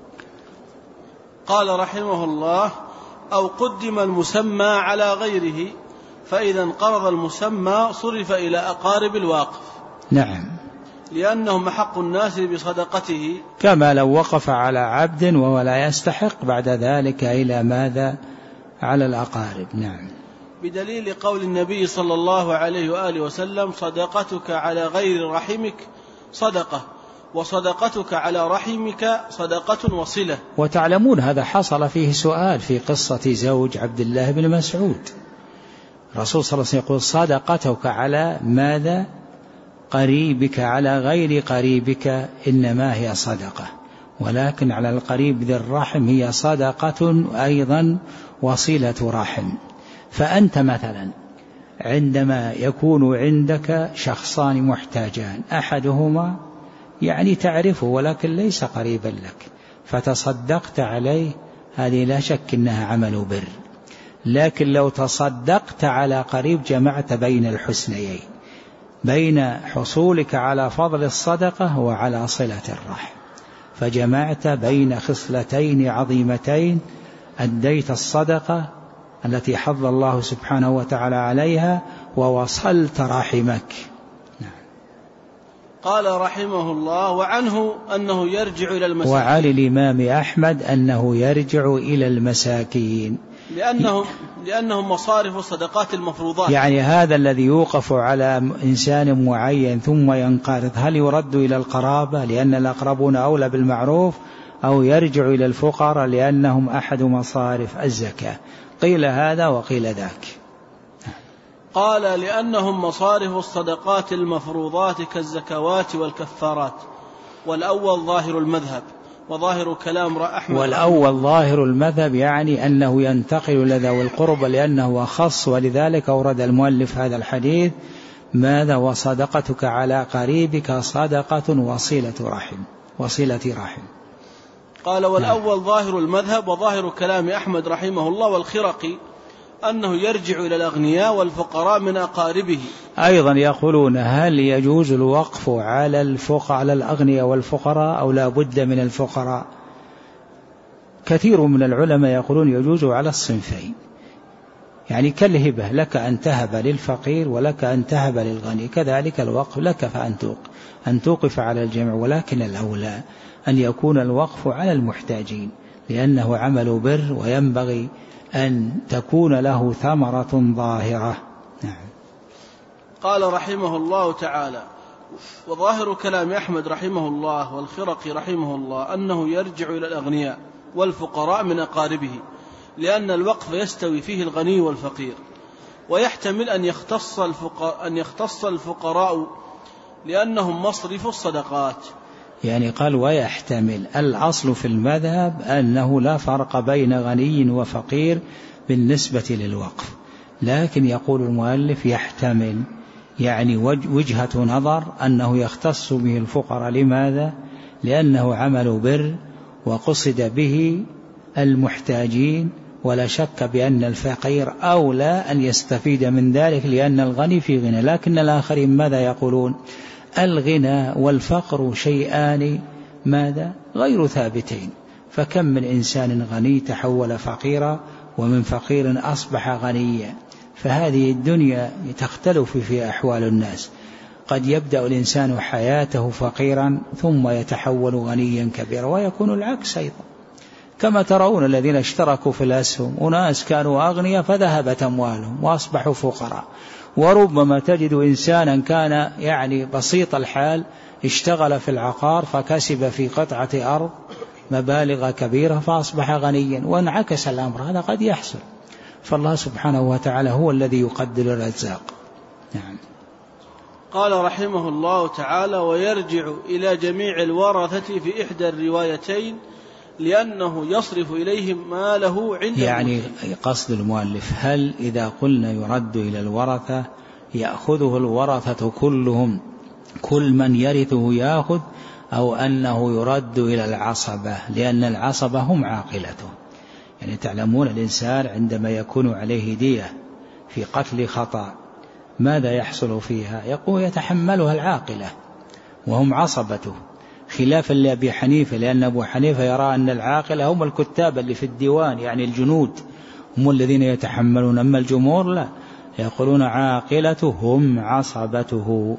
قال رحمه الله أو قدم المسمى على غيره، فإذا انقرض المسمى صرف إلى أقارب الواقف. نعم، لأنهم حق الناس بصدقته، كما لو وقف على عبد وهو لا يستحق بعد ذلك إلى ماذا؟ على الأقارب. نعم، بدليل قول النبي صلى الله عليه وآله وسلم صدقتك على غير رحمك صدقة، وصدقتك على رحمك صدقة وصلة. وتعلمون هذا حصل فيه سؤال في قصة زوج عبد الله بن مسعود. الرسول صلى الله عليه وسلم يقول صدقتك على ماذا؟ قريبك على غير قريبك إنما هي صدقة، ولكن على القريب ذي الرحم هي صدقة أيضا وصلة رحم. فأنت مثلا عندما يكون عندك شخصان محتاجان، أحدهما يعني تعرفه ولكن ليس قريبا لك فتصدقت عليه، هذه لا شك إنها عمل بر. لكن لو تصدقت على قريب جمعت بين الحسنيين، بين حصولك على فضل الصدقة وعلى صلة الرحم، فجمعت بين خصلتين عظيمتين، أديت الصدقة التي حض الله سبحانه وتعالى عليها ووصلت رحمك. نعم. قال رحمه الله وعنه أنه يرجع إلى المساكين. وعلى الإمام أحمد أنه يرجع إلى المساكين، لأنهم, لأنهم مصارف الصدقات المفروضات. يعني هذا الذي يوقف على إنسان معين ثم ينقرض هل يرد إلى القرابة لأن الأقربون أولى بالمعروف أو يرجع إلى الفقراء لأنهم أحد مصارف الزكاة؟ قيل هذا وقيل ذاك. قال لأنهم مصارف الصدقات المفروضات كالزكوات والكفارات. والأول ظاهر المذهب وظاهر كلام أحمد. والأول ظاهر المذهب يعني أنه ينتقل إلى ذوي القربى لأنه أخص، ولذلك أورد المؤلف هذا الحديث ماذا؟ وصدقتك على قريبك صدقة وصلة رحم وصلة رحم. قال والأول ظاهر المذهب وظاهر كلام أحمد رحمه الله والخرقي أنه يرجع إلى الأغنياء والفقراء من أقاربه. أيضا يقولون هل يجوز الوقف على الفقراء على الأغنياء والفقراء أو لا بد من الفقراء؟ كثير من العلماء يقولون يجوز على الصنفين، يعني كالهبة لك أن تهب للفقير ولك أن تهب للغني، كذلك الوقف لك فأن أن توقف على الجميع، ولكن الأولى أن يكون الوقف على المحتاجين لأنه عمل بر وينبغي أن تكون له ثمرة ظاهرة. نعم. قال رحمه الله تعالى وظاهر كلام أحمد رحمه الله والخرقي رحمه الله أنه يرجع إلى الأغنياء والفقراء من أقاربه لأن الوقف يستوي فيه الغني والفقير، ويحتمل أن يختص الفقراء, أن يختص الفقراء لأنهم مصرف الصدقات. يعني قال ويحتمل، الأصل في المذهب أنه لا فرق بين غني وفقير بالنسبة للوقف، لكن يقول المؤلف يحتمل، يعني وجهة نظر أنه يختص به الفقراء. لماذا؟ لأنه عمل بر وقصد به المحتاجين، ولا شك بأن الفقير أولى أن يستفيد من ذلك لأن الغني في غنى. لكن الآخرين ماذا يقولون؟ الغنى والفقر شيئان ماذا؟ غير ثابتين، فكم من إنسان غني تحول فقيرا ومن فقير أصبح غنيا، فهذه الدنيا تختلف في أحوال الناس، قد يبدأ الإنسان حياته فقيرا ثم يتحول غنيا كبيرا، ويكون العكس أيضا، كما ترون الذين اشتركوا في الأسهم أناس كانوا أغنياء فذهبت أموالهم وأصبحوا فقراء، وربما تجد إنسانا كان يعني بسيط الحال اشتغل في العقار فكسب في قطعة أرض مبالغ كبيرة فأصبح غنيا، وانعكس الأمر، هذا قد يحصل، فالله سبحانه وتعالى هو الذي يقدر الرزاق. نعم. قال رحمه الله تعالى ويرجع إلى جميع الورثة في إحدى الروايتين لأنه يصرف إليهم ما له عند يعني قصد المؤلف هل إذا قلنا يرد إلى الورثة يأخذه الورثة كلهم كل من يرثه يأخذ، أو أنه يرد إلى العصبة لأن العصبة هم عاقلته؟ يعني تعلمون الإنسان عندما يكون عليه دية في قتل خطأ ماذا يحصل فيها؟ يقول يتحملها العاقلة وهم عصبته، خلافا لأبي حنيفة، لأن أبو حنيفة يرى أن العاقلة هم الكتاب اللي في الديوان، يعني الجنود هم الذين يتحملون، أما الجمهور لا، يقولون عاقلته هم عصبته،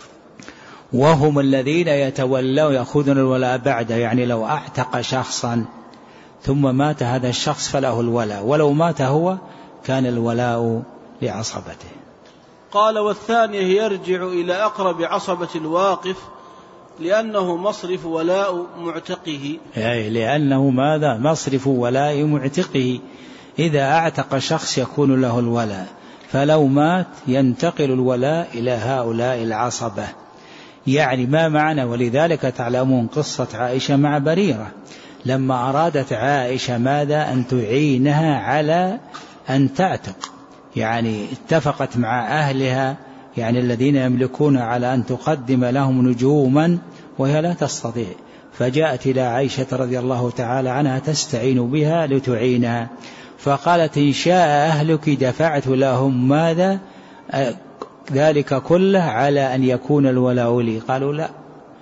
وهم الذين يتولوا يأخذون الولاء بعده، يعني لو أعتق شخصا ثم مات هذا الشخص فله الولاء، ولو مات هو كان الولاء لعصبته. قال والثانية يرجع إلى أقرب عصبة الواقف لأنه مصرف ولاء معتقه، أي لأنه ماذا؟ مصرف ولاء معتقه، إذا أعتق شخص يكون له الولاء، فلو مات ينتقل الولاء إلى هؤلاء العصبة. يعني ما معنى؟ ولذلك تعلمون قصة عائشة مع بريرة لما أرادت عائشة ماذا؟ أن تعينها على أن تعتق، يعني اتفقت مع أهلها يعني الذين يملكون على أن تقدم لهم نجوما وهي لا تستطيع، فجاءت إلى عائشة رضي الله تعالى عنها تستعين بها لتعينها، فقالت إن شاء أهلك دفعت لهم ماذا؟ ذلك كله على أن يكون الولاء لي. قالوا لا،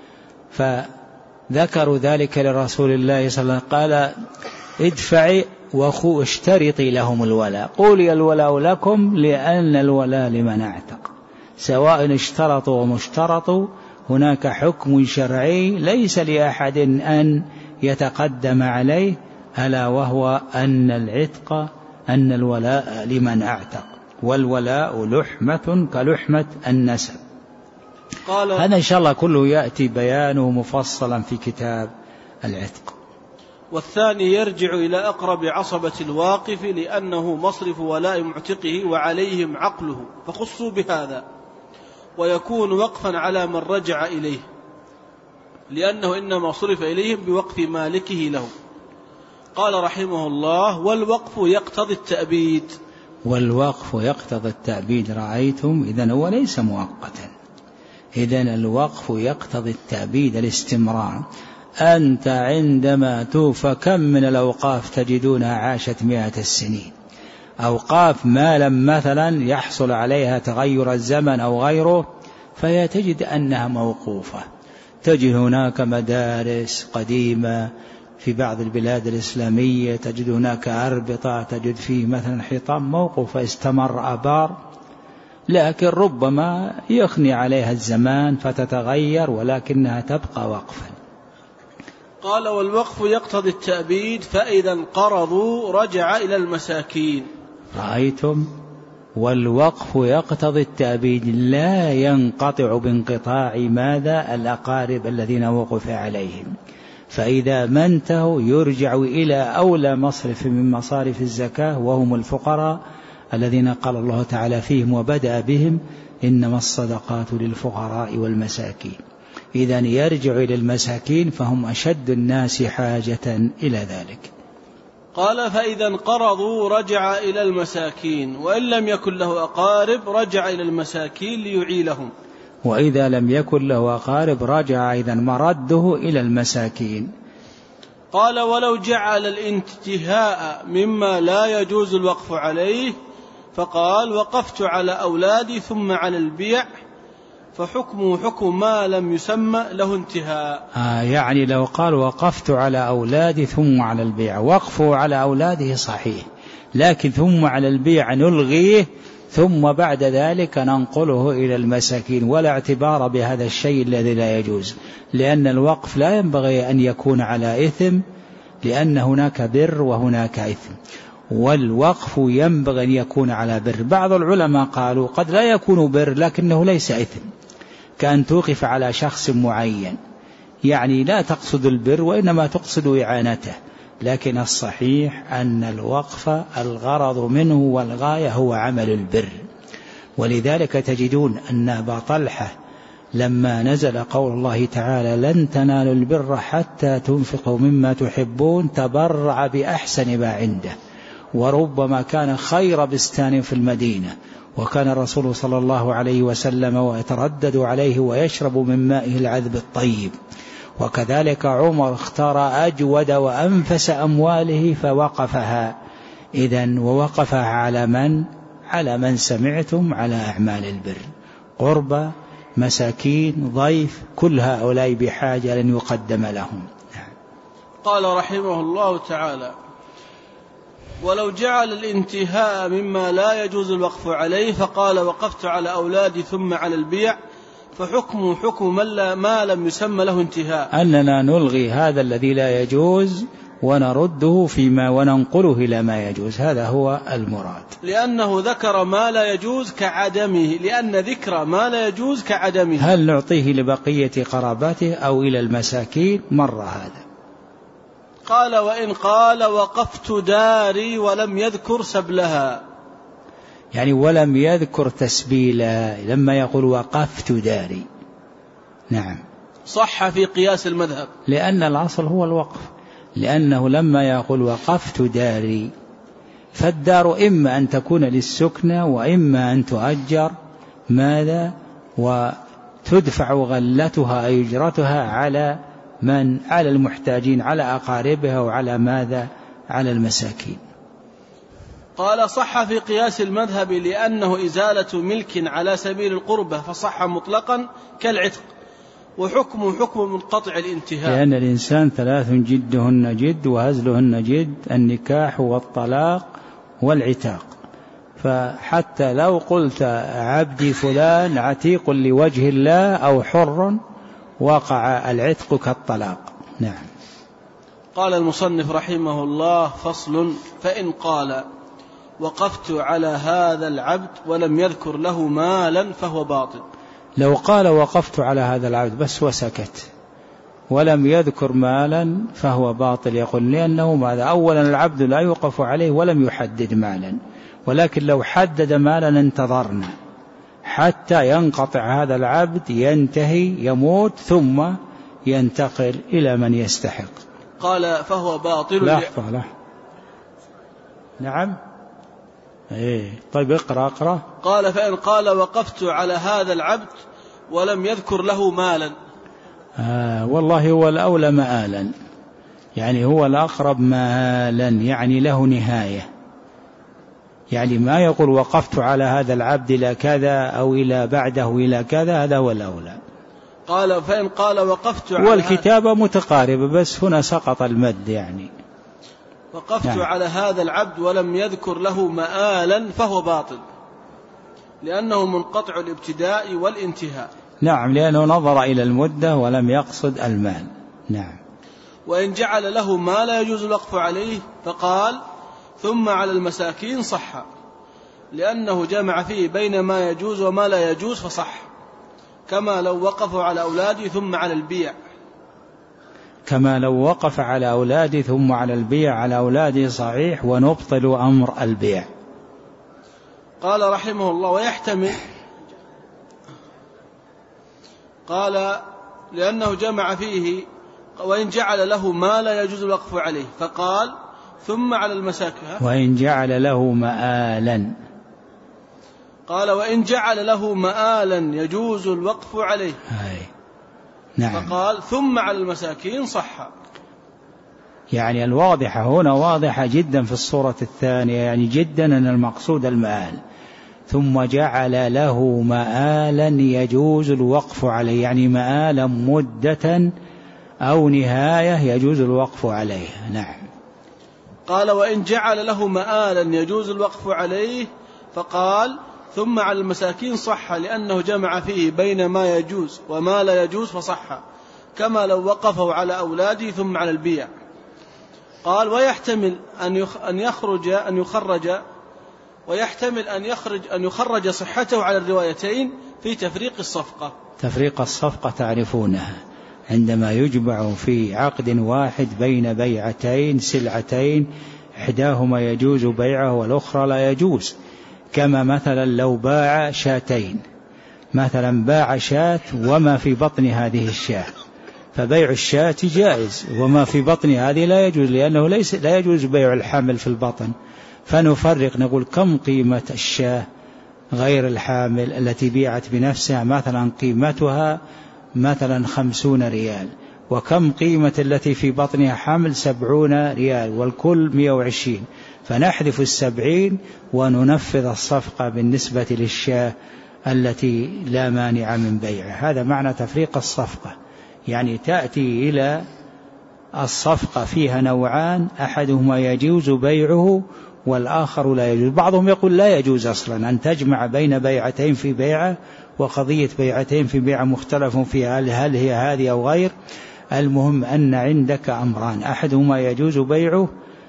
فذكروا ذلك لرسول الله صلى الله عليه وسلم، قال ادفعي وخو اشترطي لهم الولاء، قولي الولاء لكم لأن الولاء لمن اعتق، سواء اشترطوا ومشترطوا هناك حكم شرعي ليس لأحد أن يتقدم عليه، ألا وهو أن العتق أن الولاء لمن أعتق، والولاء لحمة كلحمة النسب. هذا إن شاء الله كله يأتي بيانه مفصلا في كتاب العتق. والثاني يرجع إلى أقرب عصبة الواقف لأنه مصرف ولاء معتقه وعليهم عقله فخصوا بهذا، ويكون وقفا على من رجع إليه لأنه إنما صرف إليهم بوقف مالكه له. قال رحمه الله: والوقف يقتضي التأبيد. والوقف يقتضي التأبيد رأيتم، إذن هو ليس مؤقتا، إذن الوقف يقتضي التأبيد الاستمرار. أنت عندما توفى كم من الأوقاف تجدونها عاشت مئة السنين، أوقاف ما لم مثلا يحصل عليها تغير الزمن أو غيره فهي تجد أنها موقوفة. تجد هناك مدارس قديمة في بعض البلاد الإسلامية، تجد هناك أربطة، تجد فيه مثلا حيطان موقوفة استمر آبار، لكن ربما يخني عليها الزمان فتتغير ولكنها تبقى وقفا. قال: والوقف يقتضي التأبيد فإذا انقرضوا رجع إلى المساكين. رأيتم؟ والوقف يقتضي التأبيد لا ينقطع بانقطاع ماذا؟ الأقارب الذين وقف عليهم، فإذا ما انتهوا يرجع إلى أولى مصرف من مصارف الزكاة وهم الفقراء الذين قال الله تعالى فيهم: وبدأ بهم إنما الصدقات للفقراء والمساكين. إذن يرجع إلى المساكين فهم أشد الناس حاجة إلى ذلك. قال: فإذا انقرضوا رجع إلى المساكين، وإن لم يكن له أقارب رجع إلى المساكين ليعيلهم. وإذا لم يكن له أقارب رجع إذا مرده إلى المساكين. قال: ولو جعل الانتهاء مما لا يجوز الوقف عليه فقال: وقفت على أولادي ثم على البيع فحكمه حكم ما لم يسمى له انتهاء. آه يعني لو قال وقفت على أولادي ثم على البيع، وقفه على أولاده صحيح، لكن ثم على البيع نلغيه ثم بعد ذلك ننقله إلى المساكين، ولا اعتبار بهذا الشيء الذي لا يجوز، لأن الوقف لا ينبغي أن يكون على إثم، لأن هناك بر وهناك إثم، والوقف ينبغي أن يكون على بر. بعض العلماء قالوا قد لا يكون بر لكنه ليس إثم، كأن توقف على شخص معين، يعني لا تقصد البر وإنما تقصد إعانته، لكن الصحيح أن الوقف الغرض منه والغاية هو عمل البر. ولذلك تجدون أن أبا طلحة لما نزل قول الله تعالى: لن تنالوا البر حتى تنفقوا مما تحبون، تبرع بأحسن ما عنده، وربما كان خير بستان في المدينة، وكان الرسول صلى الله عليه وسلم ويتردد عليه ويشرب من مائه العذب الطيب. وكذلك عمر اختار أجود وأنفس أمواله فوقفها، إذن ووقفها على من؟ على من سمعتم، على أعمال البر، قربى، مساكين، ضيف، كل هؤلاء بحاجة لن يقدم لهم. قال رحمه الله تعالى: ولو جعل الانتهاء مما لا يجوز الوقف عليه فقال: وقفت على أولادي ثم على البيع فحكمه حكم من لا ما لم يسمى له انتهاء، أننا نلغي هذا الذي لا يجوز ونرده فيما وننقله إلى ما يجوز، هذا هو المراد. لأنه ذكر ما لا يجوز كعدمه، لأن ذكر ما لا يجوز كعدمه. هل نعطيه لبقية قراباته أو إلى المساكين؟ مر هذا. قال: وإن قال وقفت داري ولم يذكر سبلها، يعني ولم يذكر تسبيلا، لما يقول وقفت داري، نعم، صح في قياس المذهب، لأن الأصل هو الوقف، لأنه لما يقول وقفت داري فالدار إما أن تكون للسكنة وإما أن تؤجر ماذا وتدفع غلتها أي أجرتها على من؟ على المحتاجين، على أقاربها وعلى ماذا؟ على المساكين. قال: صح في قياس المذهب لأنه إزالة ملك على سبيل القربة فصح مطلقا كالعتق، وحكم حكم منقطع الانتهاء، لأن الإنسان ثلاث جدهن جد وهزلهن جد: النكاح والطلاق والعتاق. فحتى لو قلت عبدي فلان عتيق لوجه الله أو حر وقع العتق كالطلاق. نعم. قال المصنف رحمه الله: فصل: فإن قال وقفت على هذا العبد ولم يذكر له مالا فهو باطل. لو قال وقفت على هذا العبد بس وسكت ولم يذكر مالا فهو باطل، يقول لأنه ماذا؟ أولا العبد لا يوقف عليه ولم يحدد مالا، ولكن لو حدد مالا انتظرنا حتى ينقطع هذا العبد، ينتهي يموت ثم ينتقل إلى من يستحق. قال فهو باطل. لحظة لحظة. نعم إيه طيب اقرأ اقرأ. قال فإن قال وقفت على هذا العبد ولم يذكر له مالا. آه والله هو الأولى مآلا، يعني هو الأقرب مآلا، يعني له نهاية، يعني ما يقول وقفت على هذا العبد إلى كذا أو إلى بعده إلى كذا، هذا هو الأولى. قال فإن قال وقفت على والكتابة متقاربة بس هنا سقط المد، يعني وقفت يعني على هذا العبد ولم يذكر له مآلا فهو باطل، لأنه منقطع الابتداء والانتهاء. نعم، لأنه نظر إلى المدة ولم يقصد المال. نعم. وإن جعل له ما لا يجوز الوقف عليه فقال ثم على المساكين صح، لأنه جمع فيه بين ما يجوز وما لا يجوز فصح، كما لو وقفوا على أولادي ثم على البيع. كما لو وقف على أولادي ثم على البيع، على أولادي صحيح ونبطل أمر البيع. قال رحمه الله ويحتمل، قال لأنه جمع فيه وإن جعل له ما لا يجوز الوقف عليه فقال ثم على المساكين. وإن جعل له مآلا، قال وإن جعل له مآلا يجوز الوقف عليه. هاي. نعم. فقال ثم على المساكين صح. يعني الواضحة هنا واضحة جدا في الصورة الثانية، يعني جدا أن المقصود المآل. ثم جعل له مآلا يجوز الوقف عليه، يعني مآلا مدة أو نهاية يجوز الوقف عليه. نعم. قال وإن جعل له مآلا يجوز الوقف عليه فقال ثم على المساكين صح، لأنه جمع فيه بين ما يجوز وما لا يجوز فصح، كما لو وقفوا على أولادي ثم على البيع. قال ويحتمل أن يخرج أن يخرج ويحتمل أن يخرج أن يخرج صحته على الروايتين في تفريق الصفقة. تفريق الصفقة تعرفونها، عندما يجمع في عقد واحد بين بيعتين سلعتين إحداهما يجوز بيعه والأخرى لا يجوز، كما مثلا لو باع شاتين، مثلا باع شاة وما في بطن هذه الشاة، فبيع الشاة جائز وما في بطن هذه لا يجوز، لأنه ليس لا يجوز بيع الحامل في البطن، فنفرق نقول كم قيمة الشاة غير الحامل التي بيعت بنفسها، مثلا قيمتها مثلا خمسون ريال، وكم قيمة التي في بطنها حمل سبعون ريال، والكل مئة وعشرين، فنحذف السبعين وننفذ الصفقة بالنسبة للشاة التي لا مانع من بيعها. هذا معنى تفريق الصفقة، يعني تأتي إلى الصفقة فيها نوعان، أحدهما يجوز بيعه والآخر لا يجوز. بعضهم يقول لا يجوز أصلا أن تجمع بين بيعتين في بيعة، وقضية بيعتين في بيعة مختلف فيها هل هي هذه أو غير. المهم أن عندك أمران، أحدهما يجوز بيعه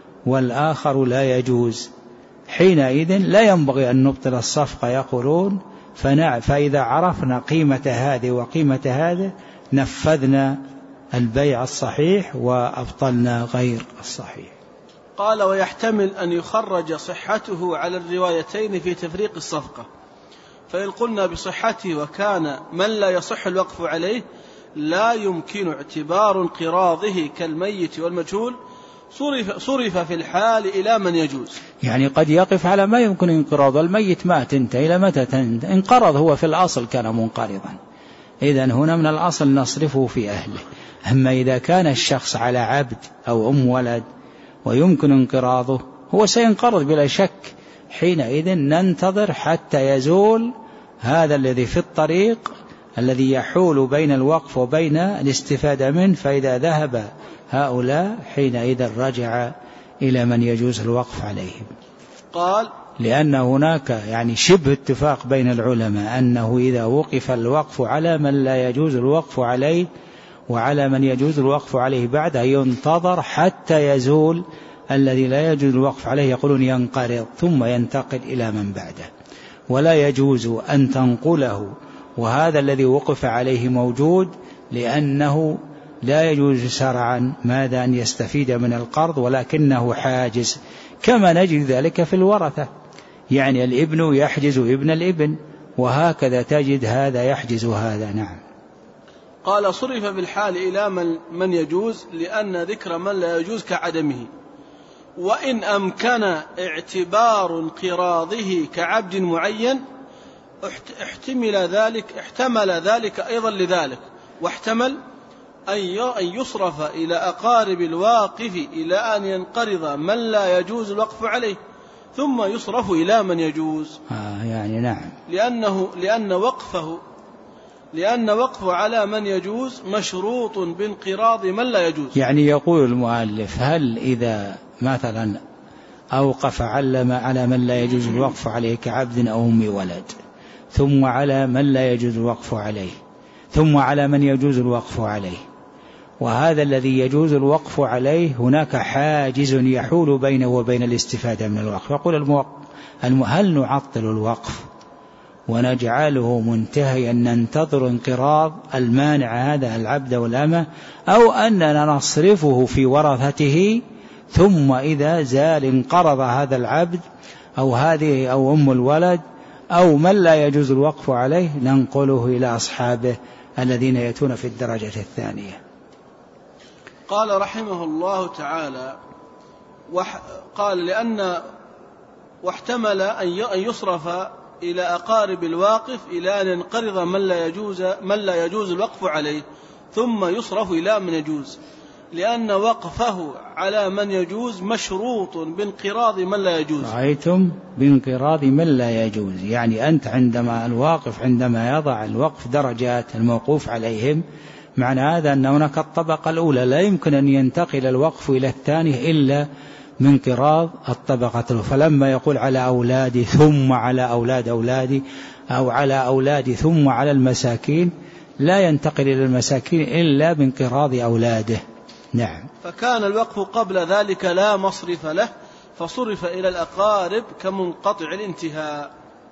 والآخر لا يجوز، حينئذ لا ينبغي أن نبطل الصفقة يقولون، فإذا عرفنا قيمة هذه وقيمة هذا نفذنا البيع الصحيح وأبطلنا غير الصحيح. قال ويحتمل أن يخرج صحته على الروايتين في تفريق الصفقة، فإن قلنا بصحته وكان من لا يصح الوقف عليه لا يمكن اعتبار انقراضه كالميت والمجهول، صرف, صرف في الحال إلى من يجوز. يعني قد يقف على ما يمكن انقراض، الميت مات انتهى، إلى متى انقرض؟ هو في الأصل كان منقرضا، إذن هنا من الأصل نصرفه في أهله. أما إذا كان الشخص على عبد أو أم ولد ويمكن انقراضه هو سينقرض بلا شك، حينئذ ننتظر حتى يزول هذا الذي في الطريق الذي يحول بين الوقف وبين الاستفادة منه، فإذا ذهب هؤلاء حينئذ رجع إلى من يجوز الوقف عليهم. قال لأن هناك يعني شبه اتفاق بين العلماء أنه إذا وقف الوقف على من لا يجوز الوقف عليه وعلى من يجوز الوقف عليه بعد ينتظر حتى يزول الذي لا يجوز الوقف عليه يقولون ينقرض ثم ينتقل إلى من بعده، ولا يجوز أن تنقله وهذا الذي وقف عليه موجود، لأنه لا يجوز شرعا ماذا أن يستفيد من القرض ولكنه حاجز، كما نجد ذلك في الورثة، يعني الابن يحجز ابن الابن، وهكذا تجد هذا يحجز هذا. نعم. قال صرف بالحال إلى من, من يجوز لأن ذكر من لا يجوز كعدمه، وإن أمكن اعتبار انقراضه كعبد معين احتمل ذلك احتمل ذلك أيضا لذلك، واحتمل أن يصرف إلى أقارب الواقف إلى أن ينقرض من لا يجوز الوقف عليه ثم يصرف إلى من يجوز. آه يعني نعم. لأنه لأن وقفه لأن وقفه على من يجوز مشروط بانقراض من لا يجوز. يعني يقول المؤلف هل إذا مثلا أوقف علم على من لا يجوز الوقف عليه كعبد أو أم ولد، ثم على من لا يجوز الوقف عليه، ثم على من يجوز الوقف عليه، وهذا الذي يجوز الوقف عليه هناك حاجز يحول بينه وبين الاستفادة من الوقف، يقول الموقف هل نعطل الوقف ونجعله منتهيا ننتظر انقراض المانع هذا العبد والأمة، أو أننا نصرفه في ورثته ثم إذا زال انقرض هذا العبد أو هذه أو أم الولد أو من لا يجوز الوقف عليه ننقله إلى أصحابه الذين يأتون في الدرجة الثانية. قال رحمه الله تعالى قال لأن واحتمل أن يصرف إلى أقارب الواقف إلى أن ينقرض من لا يجوز من لا يجوز الوقف عليه ثم يصرف إلى من يجوز، لأن وقفه على من يجوز مشروط بانقراض من لا يجوز. رأيتم بانقراض من لا يجوز، يعني أنت عندما الواقف عندما يضع الوقف درجات الموقوف عليهم، معنى هذا أن هناك الطبقة الأولى لا يمكن أن ينتقل الوقف إلى الثانية إلا من انقراض الطبقة الأولى، فلما يقول على أولادي ثم على أولاد أولادي أو على أولادي ثم على المساكين لا ينتقل إلى المساكين إلا بانقراض أولاده. نعم. فكان الوقف قبل ذلك لا مصرف له فصرف إلى الأقارب كمنقطع الانتهاء.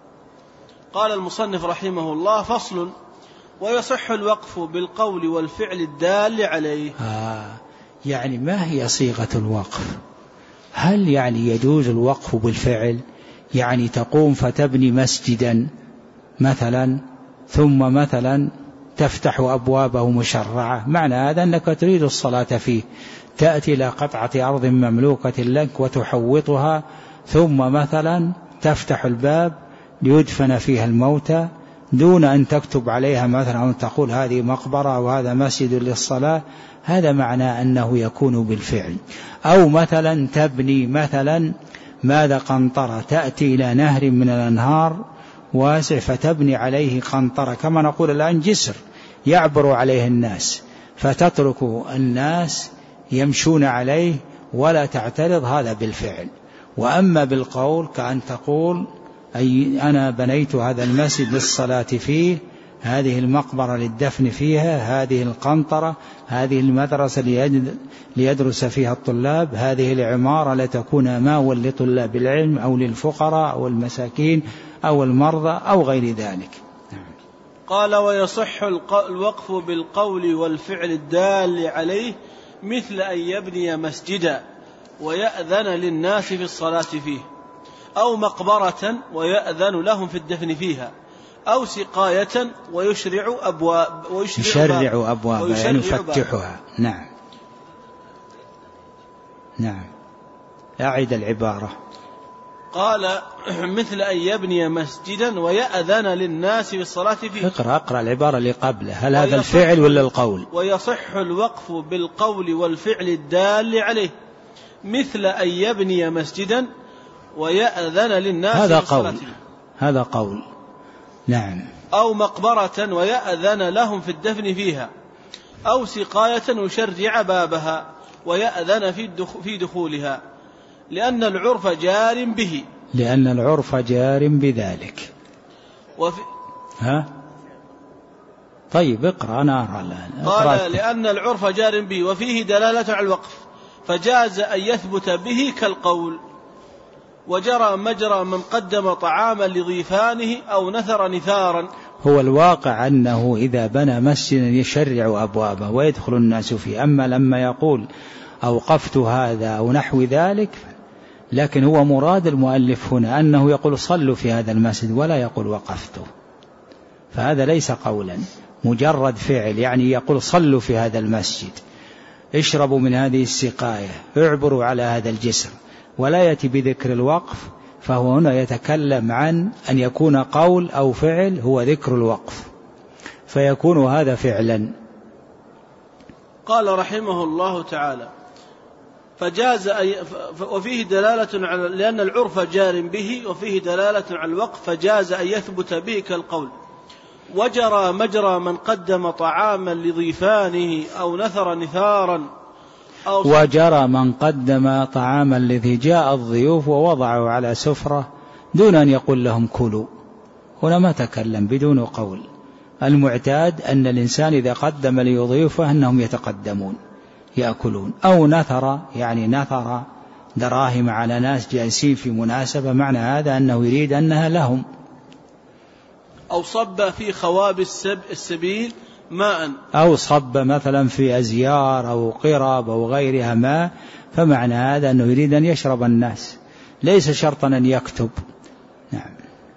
قال المصنف رحمه الله فصل ويصح الوقف بالقول والفعل الدال عليه. آه يعني ما هي صيغة الوقف؟ هل يعني يجوز الوقف بالفعل، يعني تقوم فتبني مسجدا مثلا ثم مثلا تفتح أبوابه مشرعة، معنى هذا أنك تريد الصلاة فيه، تأتي إلى قطعة أرض مملوكة لك وتحوطها ثم مثلا تفتح الباب ليدفن فيها الموتى دون أن تكتب عليها مثلا أو تقول هذه مقبرة وهذا مسجد للصلاة، هذا معنى أنه يكون بالفعل. أو مثلا تبني مثلا ماذا قنطرة، تأتي إلى نهر من الأنهار واسع فتبني عليه قنطرة كما نقول الآن جسر يعبر عليه الناس، فتترك الناس يمشون عليه ولا تعترض، هذا بالفعل. وأما بالقول كأن تقول أي أنا بنيت هذا المسجد للصلاة فيه، هذه المقبرة للدفن فيها، هذه القنطرة، هذه المدرسة ليدرس فيها الطلاب، هذه العمارة لتكون ماوى لطلاب العلم أو للفقراء أو المساكين أو المرضى أو غير ذلك. قال ويصح الوقف بالقول والفعل الدال عليه مثل أن يبني مسجدا ويأذن للناس في الصلاة فيه، أو مقبرة ويأذن لهم في الدفن فيها، أو سقاية ويشرع أبواب ويشرع أبواب يعني يفتحها. نعم نعم أعد العبارة. قال مثل أن يبني مسجدا ويأذن للناس بالصلاة فيه. اقرأ اقرأ العبارة اللي قبله، هل هذا الفعل ولا القول؟ ويصح الوقف بالقول والفعل الدال عليه مثل أن يبني مسجدا ويأذن للناس هذا بالصلاة قول. فيه. هذا قول. نعم. أو مقبرة ويأذن لهم في الدفن فيها، أو سقاية ويشرع بابها ويأذن في دخولها، لأن العرف جار به لأن العرف جار بذلك. وفي ها طيب اقرأ أنا أرى الآن. قال لأن العرف جار به وفيه دلالة على الوقف، فجاز أن يثبت به كالقول وجرى مجرى من قدم طعاما لضيفانه أو نثر نثارا. هو الواقع أنه إذا بنى مسجدا يشرع أبوابه ويدخل الناس فيه، أما لما يقول أوقفت هذا أو نحو ذلك، لكن هو مراد المؤلف هنا أنه يقول صلوا في هذا المسجد ولا يقول وقفته، فهذا ليس قولا، مجرد فعل، يعني يقول صلوا في هذا المسجد، اشربوا من هذه السقاية، اعبروا على هذا الجسر، ولا يأتي بذكر الوقف، فهو هنا يتكلم عن أن يكون قول أو فعل هو ذكر الوقف، فيكون هذا فعلا. قال رحمه الله تعالى: فجاز أي وفيه دلالة على لأن العرف جار به، وفيه دلالة على الوقف، فجاز أن يثبت به كالقول وجرى مجرى من قدم طعاما لضيفانه أو نثر نثارا أو وجرى من قدم طعاما الذي جاء الضيوف ووضعه على سفرة دون أن يقول لهم كلوا، هنا ما تكلم بدون قول. المعتاد أن الإنسان إذا قدم ليضيفه أنهم يتقدمون يأكلون، أو نثر يعني نثر دراهم على ناس جالسين في مناسبة، معنى هذا أنه يريد أنها لهم. أو صب في خواب السبيل ماء، أو صب مثلا في أزيار أو قرب أو غيرها ماء، فمعنى هذا أنه يريد أن يشرب الناس، ليس شرطا أن يكتب. نعم.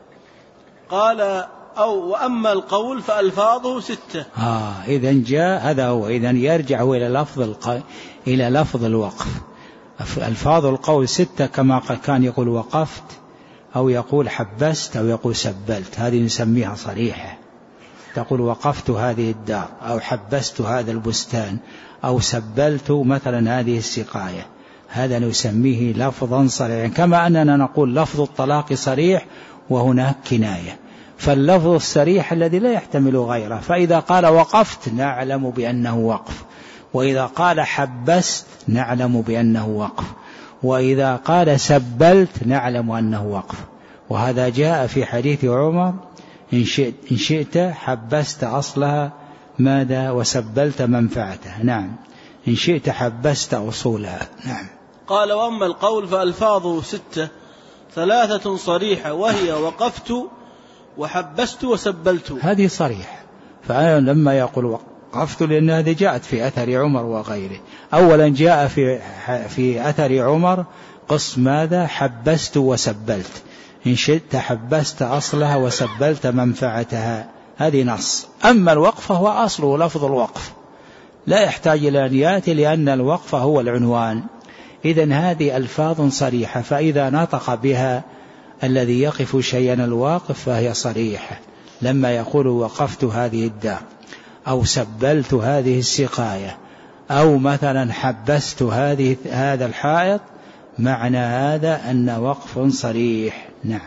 قال: أو وأما القول فألفاظه ستة. آه إذن جاء هذا هو، إذن يرجع إلى لفظ الق... إلى لفظ الوقف. ألفاظ القول ستة، كما كان يقول وقفت أو يقول حبست أو يقول سبلت، هذه نسميها صريحة. تقول وقفت هذه الدار أو حبست هذا البستان أو سبلت مثلا هذه السقاية، هذا نسميه لفظا صريحا، كما أننا نقول لفظ الطلاق صريح وهناك كناية. فاللفظ الصريح الذي لا يحتمل غيره، فإذا قال وقفت نعلم بأنه وقف، وإذا قال حبست نعلم بأنه وقف، وإذا قال سبلت نعلم أنه وقف. وهذا جاء في حديث عمر: إن شئت, إن شئت حبست أصلها ماذا وسبلت منفعتها. نعم، إن شئت حبست أصولها. نعم. قال: وأما القول فألفاظه ستة، ثلاثة صريحة، وهي وقفت وحبست وسبلت. هذه صريح، فأنا لما يقول وقفت، لأن هذه جاءت في أثر عمر وغيره. أولا جاء في, في أثر عمر قص ماذا حبست وسبلت، إن شئت حبست أصلها وسبلت منفعتها، هذه نص. أما الوقف هو أصله لفظ الوقف، لا يحتاج إلى أن يأتي، لأن الوقف هو العنوان. إذن هذه ألفاظ صريحة، فإذا نطق بها الذي يقف شيئا الواقف فهي صريحة. لما يقول وقفت هذه الدار أو سبلت هذه السقاية أو مثلا حبست هذه هذا الحائط، معنى هذا أن وقف صريح. نعم.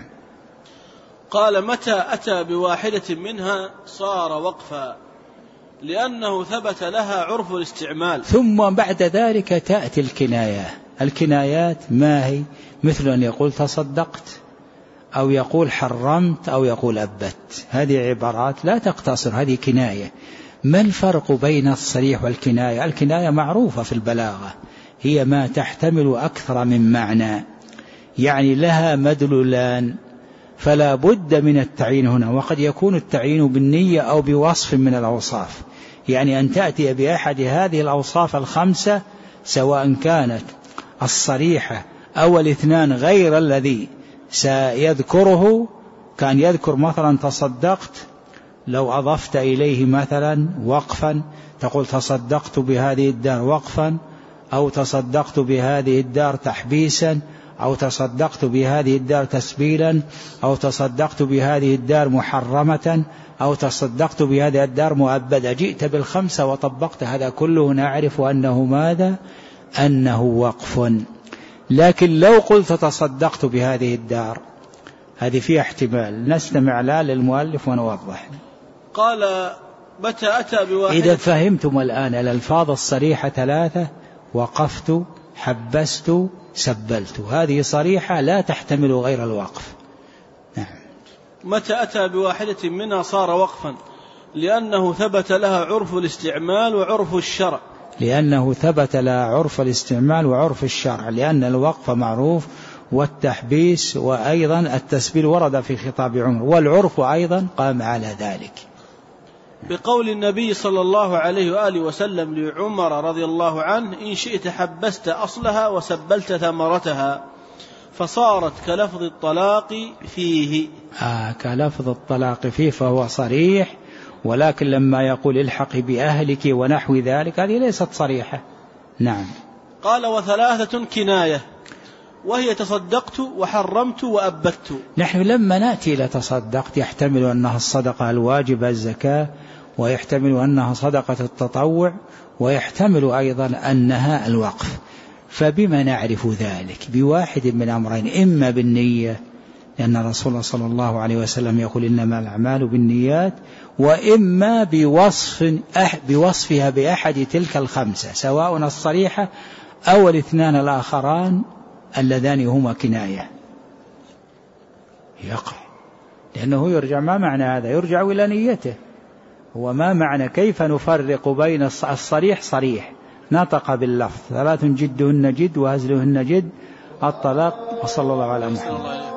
قال: متى أتى بواحدة منها صار وقفا، لأنه ثبت لها عرف الاستعمال. ثم بعد ذلك تأتي الكنايات. الكنايات ما هي؟ مثل أن يقول تصدقت أو يقول حرمت أو يقول أبت، هذه عبارات لا تقتصر، هذه كناية. ما الفرق بين الصريح والكناية؟ الكناية معروفة في البلاغة، هي ما تحتمل أكثر من معنى، يعني لها مدلولان، فلا بد من التعيين هنا. وقد يكون التعيين بالنية أو بوصف من الأوصاف، يعني أن تأتي بأحد هذه الأوصاف الخمسة، سواء كانت الصريحة أو الاثنان غير الذي سيذكره. كان يذكر مثلا تصدقت، لو أضفت إليه مثلا وقفا تقول تصدقت بهذه الدار وقفا، أو تصدقت بهذه الدار تحبيسا، أو تصدقت بهذه الدار تسبيلا، أو تصدقت بهذه الدار محرمة، أو تصدقت بهذه الدار مؤبدة. جئت بالخمسة وطبقت هذا كله، نعرف أنه ماذا؟ أنه وقف. لكن لو قلت تصدقت بهذه الدار، هذه فيها احتمال، نستمع لا للمؤلف ونوضح. قال: متى أتى بواحدة. إذا فهمتم الآن الألفاظ الصريحة ثلاثة: وقفت، حبست، سبلت، هذه صريحة لا تحتمل غير الوقف. نعم. متى أتى بواحدة منها صار وقفا، لأنه ثبت لها عرف الاستعمال وعرف الشرع. لأنه ثبت لها عرف الاستعمال وعرف الشرع، لأن الوقف معروف والتحبيس وأيضا التسبيل ورد في خطاب عمر، والعرف أيضا قام على ذلك. بقول النبي صلى الله عليه وآله وسلم لعمر رضي الله عنه: إن شئت حبست أصلها وسبلت ثمرتها، فصارت كلفظ الطلاق فيه. آه كلفظ الطلاق فيه فهو صريح، ولكن لما يقول الحق بأهلك ونحو ذلك هذه ليست صريحة. نعم. قال: وثلاثة كناية، وهي تصدقت وحرمت وأبدت. نحن لما نأتي إلى تصدقت يحتمل أنها الصدقة الواجبة الزكاة، ويحتمل أنها صدقة التطوع، ويحتمل أيضا أنها الوقف. فبما نعرف ذلك؟ بواحد من أمرين: إما بالنية، لأن الرسول صلى الله عليه وسلم يقول إنما الأعمال بالنيات، وإما بوصف بوصفها بأحد تلك الخمسة، سواء الصريحة أو الاثنان الآخران اللذان هما كناية. يقع، لأنه يرجع. ما معنى هذا؟ يرجع إلى نيته. هو ما معنى كيف نفرق بين الصريح صريح نطق باللفظ ثلاث جدهن جد وهزلهن جد الطلاق. وصلى الله على محمد.